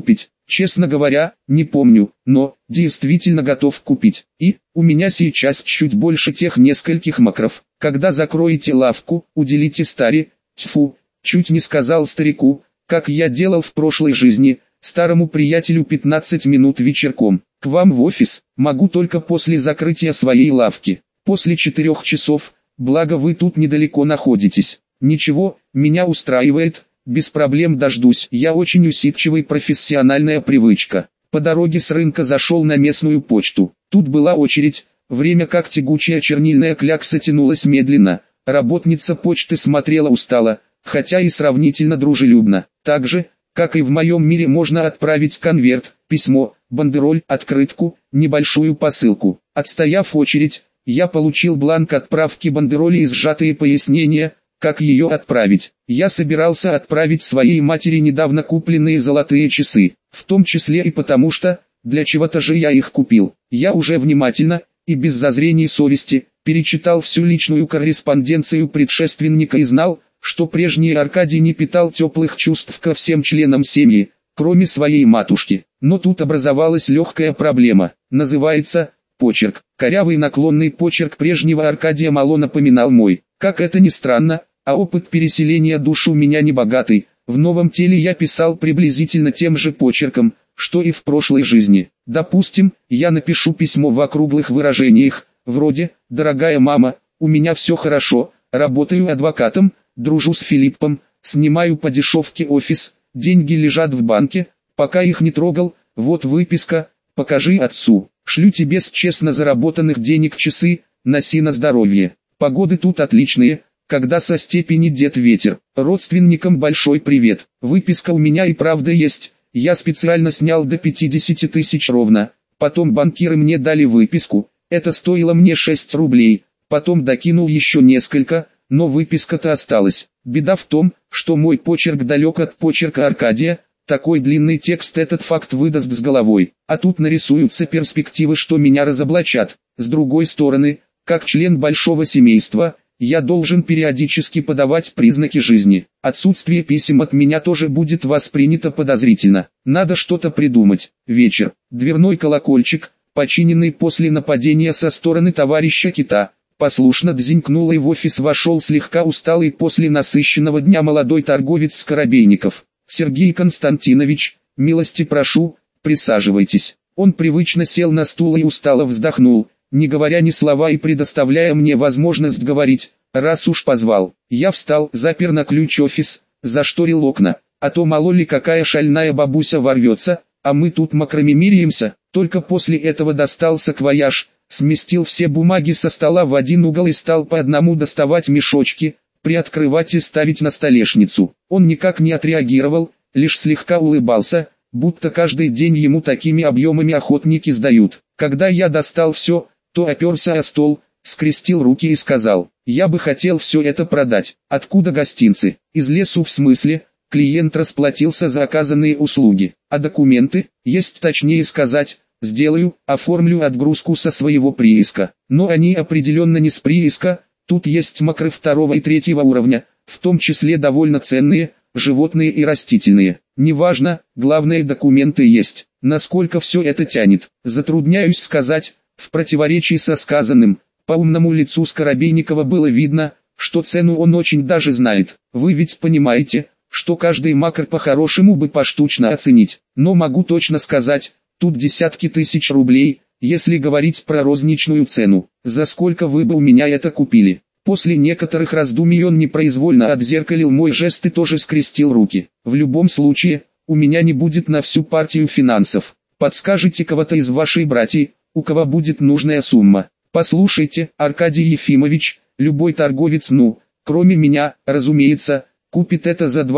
Честно говоря, не помню, но действительно готов купить. И у меня сейчас чуть больше тех нескольких макров. Когда закроете лавку, уделите старе, тьфу, чуть не сказал старику, как я делал в прошлой жизни, старому приятелю 15 минут вечерком. К вам в офис, могу только после закрытия своей лавки. После 4 часов, благо вы тут недалеко находитесь. Ничего, меня устраивает. Без проблем дождусь, я очень усидчивый, профессиональная привычка. По дороге с рынка зашел на местную почту. Тут была очередь, время как тягучая чернильная клякса тянулась медленно. Работница почты смотрела устало, хотя и сравнительно дружелюбно. Так же, как и в моем мире, можно отправить конверт, письмо, бандероль, открытку, небольшую посылку. Отстояв очередь, я получил бланк отправки бандероли и сжатые пояснения, как ее отправить. Я собирался отправить своей матери недавно купленные золотые часы, в том числе и потому что, для чего-то же я их купил. Я уже внимательно, и без зазрений совести, перечитал всю личную корреспонденцию предшественника и знал, что прежний Аркадий не питал теплых чувств ко всем членам семьи, кроме своей матушки. Но тут образовалась легкая проблема, называется почерк. Корявый наклонный почерк прежнего Аркадия мало напоминал мой. Как это ни странно, а опыт переселения душ у меня не богатый. В новом теле я писал приблизительно тем же почерком, что и в прошлой жизни. Допустим, я напишу письмо в округлых выражениях, вроде «Дорогая мама, у меня все хорошо, работаю адвокатом, дружу с Филиппом, снимаю по дешевке офис, деньги лежат в банке, пока их не трогал, вот выписка, покажи отцу, шлю тебе с честно заработанных денег часы, носи на здоровье. Погоды тут отличные, когда со степени дед ветер. Родственникам большой привет. Выписка у меня и правда есть. Я специально снял до 50 тысяч ровно. Потом банкиры мне дали выписку. Это стоило мне 6 рублей. Потом докинул еще несколько, но выписка-то осталась. Беда в том, что мой почерк далек от почерка Аркадия. Такой длинный текст этот факт выдаст с головой. А тут нарисуются перспективы, что меня разоблачат. С другой стороны, как член большого семейства, я должен периодически подавать признаки жизни. Отсутствие писем от меня тоже будет воспринято подозрительно. Надо что-то придумать. Вечер. Дверной колокольчик, починенный после нападения со стороны товарища Кита, послушно дзинькнул, и в офис вошел слегка усталый после насыщенного дня молодой торговец Скоробейников. «Сергей Константинович, милости прошу, присаживайтесь». Он привычно сел на стул и устало вздохнул, не говоря ни слова и предоставляя мне возможность говорить, раз уж позвал. Я встал, запер на ключ офис, зашторил окна, а то мало ли какая шальная бабуся ворвется, а мы тут макрами миряемся. Только после этого достал саквояж, сместил все бумаги со стола в один угол и стал по одному доставать мешочки, приоткрывать и ставить на столешницу. Он никак не отреагировал, лишь слегка улыбался, будто каждый день ему такими объемами охотники сдают. Когда я достал все, то оперся о стол, скрестил руки и сказал: «Я бы хотел все это продать». «Откуда гостинцы?» «Из лесу». «В смысле?» Клиент расплатился за оказанные услуги. «А документы?» «Есть, точнее сказать, сделаю, оформлю отгрузку со своего прииска». «Но они определенно не с прииска, тут есть макры 2 и 3 уровня, в том числе довольно ценные, животные и растительные». «Неважно, главное, документы есть». Насколько все это тянет, затрудняюсь сказать. В противоречии со сказанным, по умному лицу Скоробейникова было видно, что цену он очень даже знает. Вы ведь понимаете, что каждый макр по-хорошему бы поштучно оценить. Но могу точно сказать, тут десятки тысяч рублей, если говорить про розничную цену. За сколько вы бы у меня это купили? После некоторых раздумий он непроизвольно отзеркалил мой жест и тоже скрестил руки. В любом случае, у меня не будет на всю партию финансов. Подскажите кого-то из вашей братьев, у кого будет нужная сумма. Послушайте, Аркадий Ефимович, любой торговец, кроме меня, разумеется, купит это за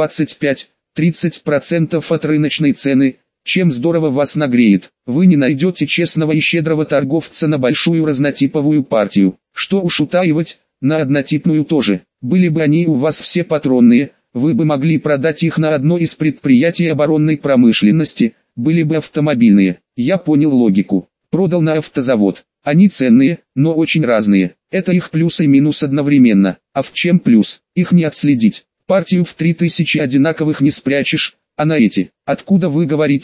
25-30% от рыночной цены, чем здорово вас нагреет. Вы не найдете честного и щедрого торговца на большую разнотиповую партию. Что уж утаивать, на однотипную тоже. Были бы они у вас все патронные, вы бы могли продать их на одно из предприятий оборонной промышленности, были бы автомобильные. Я понял логику. Продал на автозавод. Они ценные, но очень разные. Это их плюс и минус одновременно. А в чем плюс? Их не отследить. Партию в 3000 одинаковых не спрячешь, а на эти. Откуда вы говорите?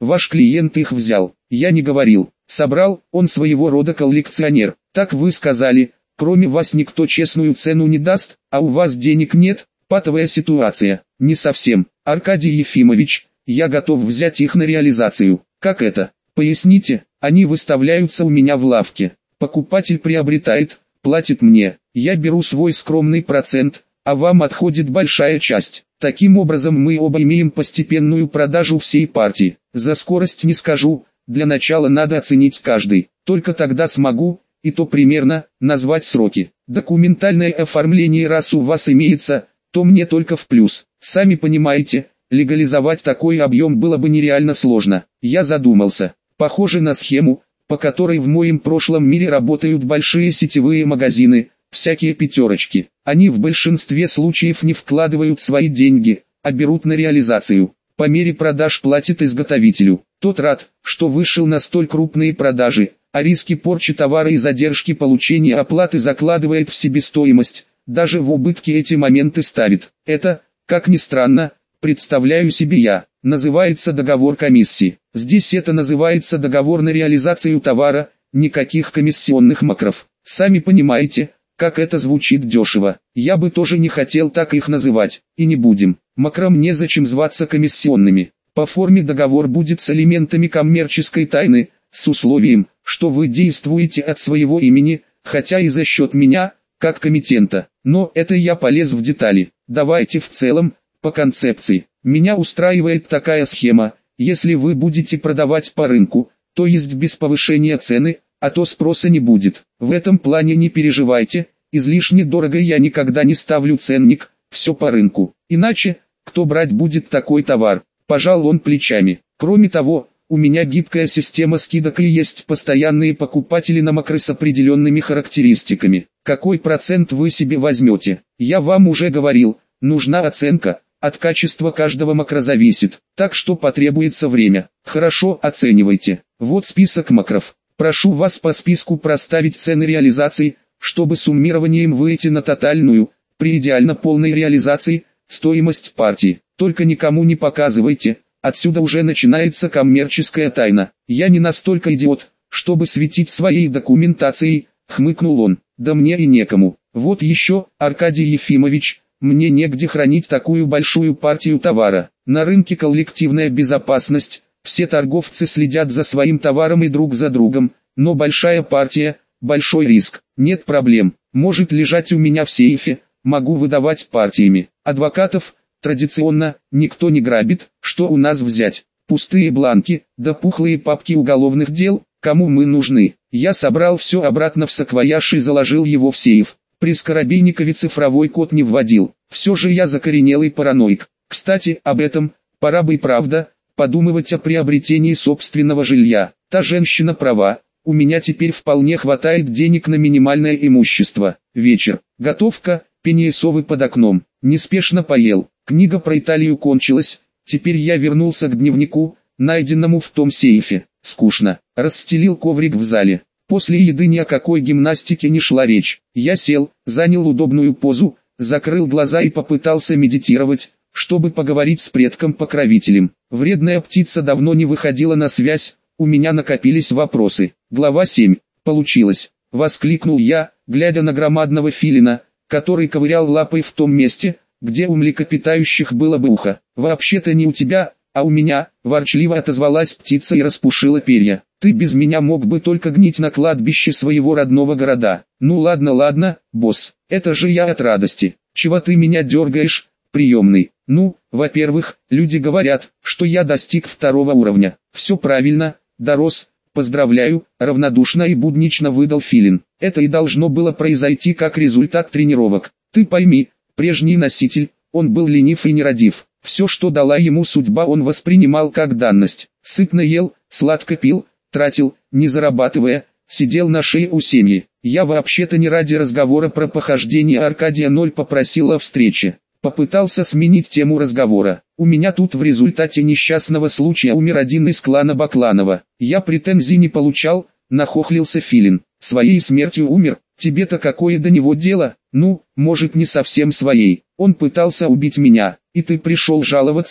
Ваш клиент их взял. Я не говорил. Собрал, он своего рода коллекционер. Так вы сказали, кроме вас никто честную цену не даст, а у вас денег нет, патовая ситуация. Не совсем. Аркадий Ефимович, я готов взять их на реализацию. Как это? Поясните, они выставляются у меня в лавке. Покупатель приобретает, платит мне. Я беру свой скромный процент, а вам отходит большая часть. Таким образом мы оба имеем постепенную продажу всей партии. За скорость не скажу, для начала надо оценить каждый. Только тогда смогу, и то примерно, назвать сроки. Документальное оформление раз у вас имеется, то мне только в плюс. Сами понимаете, легализовать такой объем было бы нереально сложно. Я задумался. Похоже на схему, по которой в моем прошлом мире работают большие сетевые магазины, всякие пятерочки. Они в большинстве случаев не вкладывают свои деньги, а берут на реализацию. По мере продаж платят изготовителю. Тот рад, что вышел на столь крупные продажи, а риски порчи товара и задержки получения оплаты закладывает в себестоимость, даже в убытки эти моменты ставит. Это, как ни странно, представляю себе я, называется договор комиссии. Здесь это называется договор на реализацию товара, никаких комиссионных макров. Сами понимаете, как это звучит дешево. Я бы тоже не хотел так их называть, и не будем. Макрам незачем зваться комиссионными. По форме договор будет с элементами коммерческой тайны, с условием, что вы действуете от своего имени, хотя и за счет меня, как коммитента. Но это я полез в детали. Давайте в целом, по концепции. Меня устраивает такая схема. Если вы будете продавать по рынку, то есть без повышения цены, а то спроса не будет. В этом плане не переживайте, излишне дорого я никогда не ставлю ценник, все по рынку. Иначе, кто брать будет такой товар? Пожал он плечами. Кроме того, у меня гибкая система скидок и есть постоянные покупатели на макры с определенными характеристиками. Какой процент вы себе возьмете? Я вам уже говорил, нужна оценка. От качества каждого макро зависит, так что потребуется время. Хорошо, оценивайте. Вот список макров. Прошу вас по списку проставить цены реализации, чтобы суммированием выйти на тотальную, при идеально полной реализации, стоимость партии. Только никому не показывайте, отсюда уже начинается коммерческая тайна. Я не настолько идиот, чтобы светить своей документацией, хмыкнул он. Да мне и некому. Вот еще, Аркадий Ефимович, мне негде хранить такую большую партию товара. На рынке коллективная безопасность, все торговцы следят за своим товаром и друг за другом, но большая партия, большой риск. Нет проблем, может лежать у меня в сейфе, могу выдавать партиями. Адвокатов, традиционно, никто не грабит, что у нас взять? Пустые бланки, да пухлые папки уголовных дел, кому мы нужны? Я собрал все обратно в саквояж и заложил его в сейф. При Скоробейникове цифровой код не вводил. Все же я закоренелый параноик. Кстати, об этом, пора бы и правда, подумывать о приобретении собственного жилья. Та женщина права, у меня теперь вполне хватает денег на минимальное имущество. Вечер. Готовка, пение совы под окном. Неспешно поел. Книга про Италию кончилась. Теперь я вернулся к дневнику, найденному в том сейфе. Скучно. Расстелил коврик в зале. После еды ни о какой гимнастике не шла речь. Я сел, занял удобную позу, закрыл глаза и попытался медитировать, чтобы поговорить с предком-покровителем. Вредная птица давно не выходила на связь, у меня накопились вопросы. Глава 7. Получилось. Воскликнул я, глядя на громадного филина, который ковырял лапой в том месте, где у млекопитающих было бы ухо. «Вообще-то не у тебя, а у меня», – ворчливо отозвалась птица и распушила перья. «Ты без меня мог бы только гнить на кладбище своего родного города». «Ну ладно, босс, это же я от радости. Чего ты меня дергаешь, приемный?» «Ну, во-первых, люди говорят, что я достиг 2-го уровня». «Все правильно, дорос, поздравляю», – равнодушно и буднично выдал филин. «Это и должно было произойти как результат тренировок. Ты пойми, прежний носитель, он был ленив и нерадив. Все, что дала ему судьба, он воспринимал как данность. Сытно ел, сладко пил, тратил, не зарабатывая, сидел на шее у семьи. Я вообще-то не ради разговора про похождение Аркадия 0 попросил о встрече. Попытался сменить тему разговора. У меня тут в результате несчастного случая умер один из клана Бакланова. Я претензий не получал, нахохлился филин. Своей смертью умер, тебе-то какое до него дело? Ну, может не совсем своей. Он пытался убить меня, и ты пришел жаловаться,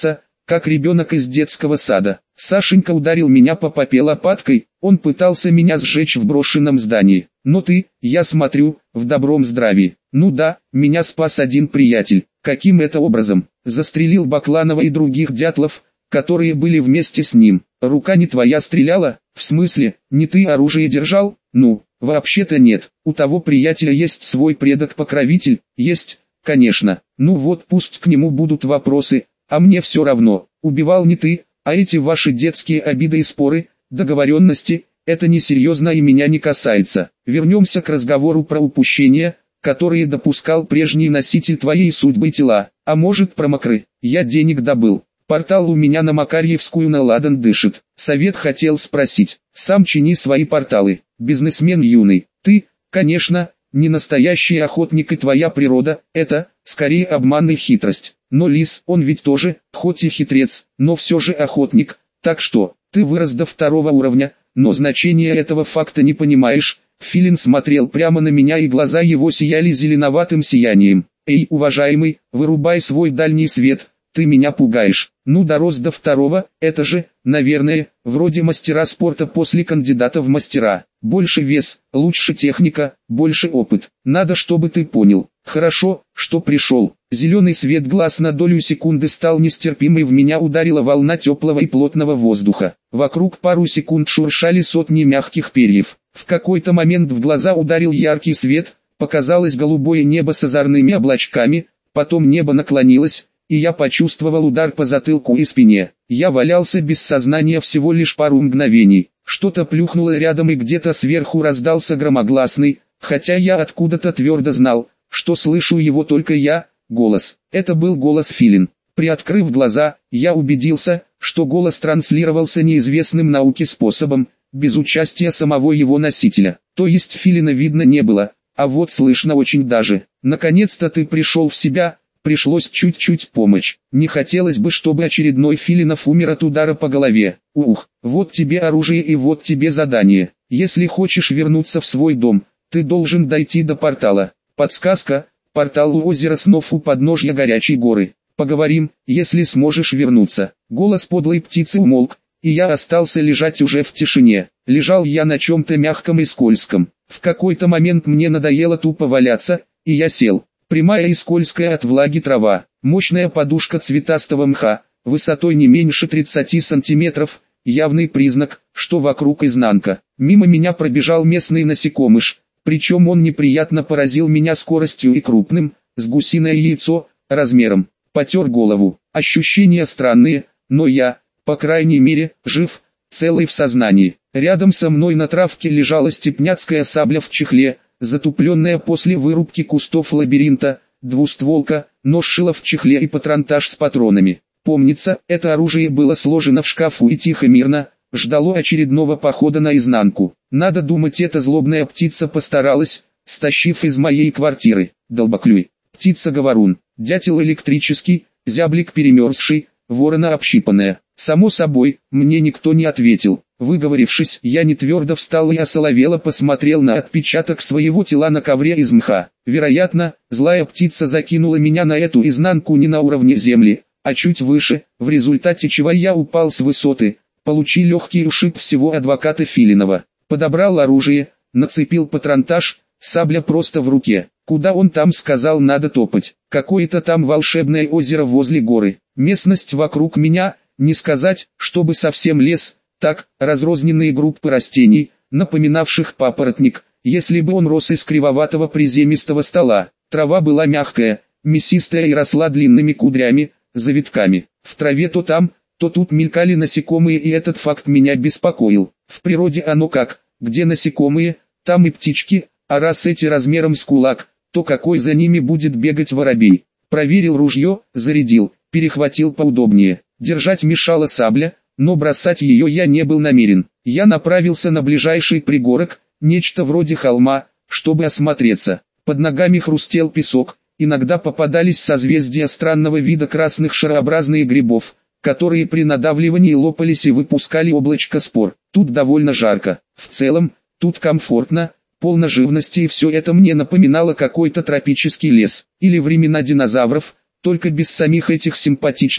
как ребенок из детского сада. Сашенька ударил меня по попе лопаткой, он пытался меня сжечь в брошенном здании. Но ты, я смотрю, в добром здравии. Ну да, меня спас один приятель. Каким это образом? Застрелил Бакланова и других дятлов, которые были вместе с ним. Рука не твоя стреляла? В смысле, не ты оружие держал? Ну, вообще-то нет. У того приятеля есть свой предок-покровитель? Есть, конечно. Ну вот пусть к нему будут вопросы, а мне все равно. Убивал не ты, а эти ваши детские обиды и споры, договоренности, это несерьезно и меня не касается. Вернемся к разговору про упущения, которые допускал прежний носитель твоей судьбы тела. А может про мокры? Я денег добыл. Портал у меня на Макарьевскую на ладан дышит. Совет хотел спросить. Сам чини свои порталы. Бизнесмен юный. Ты, конечно, не настоящий охотник, и твоя природа – это, скорее, обман и хитрость. Но лис, он ведь тоже, хоть и хитрец, но все же охотник. Так что, ты вырос до 2-го уровня, но значения этого факта не понимаешь. Филин смотрел прямо на меня, и глаза его сияли зеленоватым сиянием. Эй, уважаемый, вырубай свой дальний свет, ты меня пугаешь. Ну, дорос до 2-го, это же, наверное, вроде мастера спорта после кандидата в мастера. Больше вес, лучше техника, больше опыт. Надо, чтобы ты понял. Хорошо, что пришел. Зеленый свет глаз на долю секунды стал нестерпимой, в меня ударила волна теплого и плотного воздуха. Вокруг пару секунд шуршали сотни мягких перьев. В какой-то момент в глаза ударил яркий свет, показалось голубое небо с озорными облачками, потом небо наклонилось, и я почувствовал удар по затылку и спине. Я валялся без сознания всего лишь пару мгновений. Что-то плюхнуло рядом, и где-то сверху раздался громогласный, хотя я откуда-то твердо знал, что слышу его только я, голос. Это был голос Филин. Приоткрыв глаза, я убедился, что голос транслировался неизвестным науке способом, без участия самого его носителя. То есть Филина видно не было, а вот слышно очень даже. Наконец-то ты пришел в себя. Пришлось чуть-чуть помочь. Не хотелось бы, чтобы очередной Филинов умер от удара по голове. Ух, вот тебе оружие и вот тебе задание. Если хочешь вернуться в свой дом, ты должен дойти до портала. Подсказка: портал у озера снов у подножья горячей горы. Поговорим, если сможешь вернуться. Голос подлой птицы умолк, и я остался лежать уже в тишине. Лежал я на чем-то мягком и скользком. В какой-то момент мне надоело тупо валяться, и я сел. Прямая и скользкая от влаги трава, мощная подушка цветастого мха, высотой не меньше 30 сантиметров, явный признак, что вокруг изнанка. Мимо меня пробежал местный насекомыш, причем он неприятно поразил меня скоростью и крупным, с гусиное яйцо, размером. Потер голову. Ощущения странные, но я, по крайней мере, жив, целый в сознании. Рядом со мной на травке лежала степняцкая сабля в чехле, затупленная после вырубки кустов лабиринта, двустволка, нож шило в чехле и патронтаж с патронами. Помнится, это оружие было сложено в шкафу и тихо-мирно ждало очередного похода наизнанку. Надо думать, эта злобная птица постаралась, стащив из моей квартиры. Долбоклюй. Птица-говорун, дятел электрический, зяблик перемерзший, ворона общипанная. Само собой, мне никто не ответил. Выговорившись, я не твердо встал и осоловело посмотрел на отпечаток своего тела на ковре из мха. Вероятно, злая птица закинула меня на эту изнанку не на уровне земли, а чуть выше, в результате чего я упал с высоты, получил легкий ушиб всего адвоката Филинова. Подобрал оружие, нацепил патронтаж, сабля просто в руке. Куда он там сказал надо топать? Какое-то там волшебное озеро возле горы. Местность вокруг меня, не сказать, чтобы совсем лес. Так, разрозненные группы растений, напоминавших папоротник, если бы он рос из кривоватого приземистого ствола. Трава была мягкая, мясистая и росла длинными кудрями, завитками. В траве то там, то тут мелькали насекомые, и этот факт меня беспокоил. В природе оно как, где насекомые, там и птички, а раз эти размером с кулак, то какой за ними будет бегать воробей. Проверил ружье, зарядил, перехватил поудобнее. Держать мешала сабля, но бросать ее я не был намерен. Я направился на ближайший пригорок, нечто вроде холма, чтобы осмотреться. Под ногами хрустел песок, иногда попадались созвездия странного вида красных шарообразных грибов, которые при надавливании лопались и выпускали облачко спор. Тут довольно жарко. В целом, тут комфортно, полно живности, и все это мне напоминало какой-то тропический лес, или времена динозавров, только без самих этих симпатичных,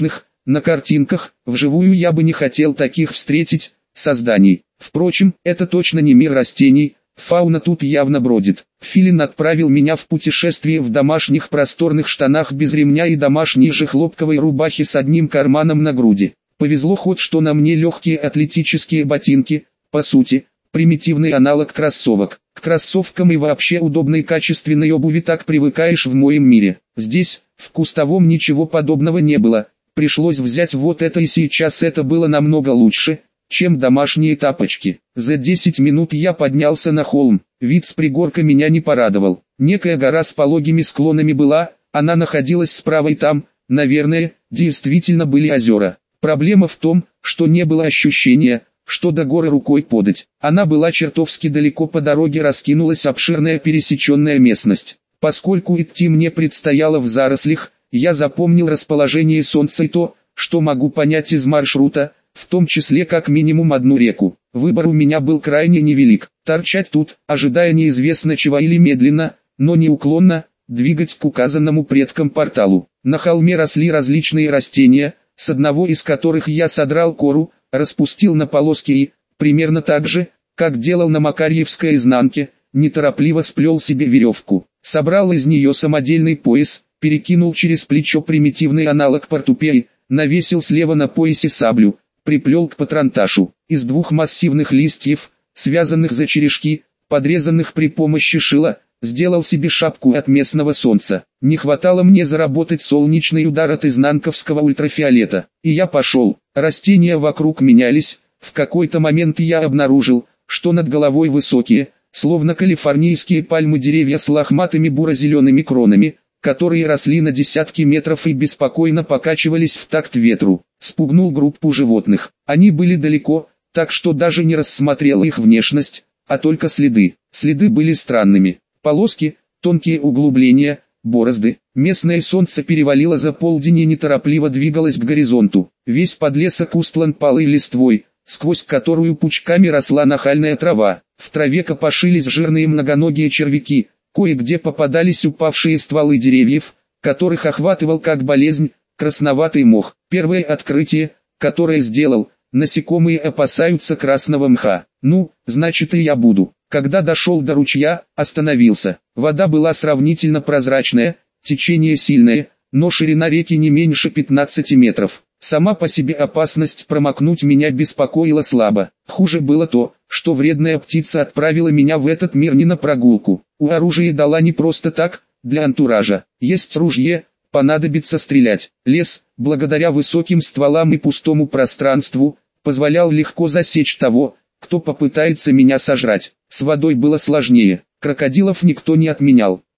На картинках, вживую я бы не хотел таких встретить, созданий. Впрочем, это точно не мир растений, фауна тут явно бродит. Филин отправил меня в путешествие в домашних просторных штанах без ремня и домашней же хлопковой рубахе с одним карманом на груди. Повезло хоть что на мне легкие атлетические ботинки, по сути, примитивный аналог кроссовок. К кроссовкам и вообще удобной качественной обуви так привыкаешь в моем мире. Здесь, в Кустовом, ничего подобного не было. Пришлось взять вот это, и сейчас это было намного лучше, чем домашние тапочки. За 10 минут я поднялся на холм. Вид с пригорка меня не порадовал. Некая гора с пологими склонами была, она находилась справа, и там, наверное, действительно были озера. Проблема в том, что не было ощущения, что до горы рукой подать. Она была чертовски далеко, по дороге раскинулась обширная пересеченная местность. Поскольку идти мне предстояло в зарослях, я запомнил расположение солнца и то, что могу понять из маршрута, в том числе как минимум одну реку. Выбор у меня был крайне невелик. Торчать тут, ожидая неизвестно чего, или медленно, но неуклонно, двигать к указанному предкам порталу. На холме росли различные растения, с одного из которых я содрал кору, распустил на полоски и, примерно так же, как делал на Макарьевской изнанке, неторопливо сплел себе веревку. Собрал из нее самодельный пояс, перекинул через плечо примитивный аналог портупеи, навесил слева на поясе саблю, приплел к патронташу. Из двух массивных листьев, связанных за черешки, подрезанных при помощи шила, сделал себе шапку от местного солнца. Не хватало мне заработать солнечный удар от изнанковского ультрафиолета. И я пошел. Растения вокруг менялись. В какой-то момент я обнаружил, что над головой высокие, словно калифорнийские пальмы, деревья с лохматыми буро-зелеными кронами, которые росли на десятки метров и беспокойно покачивались в такт ветру. Спугнул группу животных. Они были далеко, так что даже не рассмотрел их внешность, а только следы. Следы были странными. Полоски, тонкие углубления, борозды. Местное солнце перевалило за полдень и неторопливо двигалось к горизонту. Весь подлесок устлан палой листвой, сквозь которую пучками росла нахальная трава. В траве копошились жирные многоногие червяки, кое-где попадались упавшие стволы деревьев, которых охватывал как болезнь, красноватый мох. Первое открытие, которое сделал: насекомые опасаются красного мха. Ну, значит и я буду. Когда дошел до ручья, остановился. Вода была сравнительно прозрачная, течение сильное, но ширина реки не меньше 15 метров. Сама по себе опасность промокнуть меня беспокоила слабо. Хуже было то, что вредная птица отправила меня в этот мир не на прогулку. Оружие дала не просто так, для антуража. Есть ружье, понадобится стрелять. Лес, благодаря высоким стволам и пустому пространству, позволял легко засечь того, кто попытается меня сожрать. С водой было сложнее. Крокодилов никто не отменял.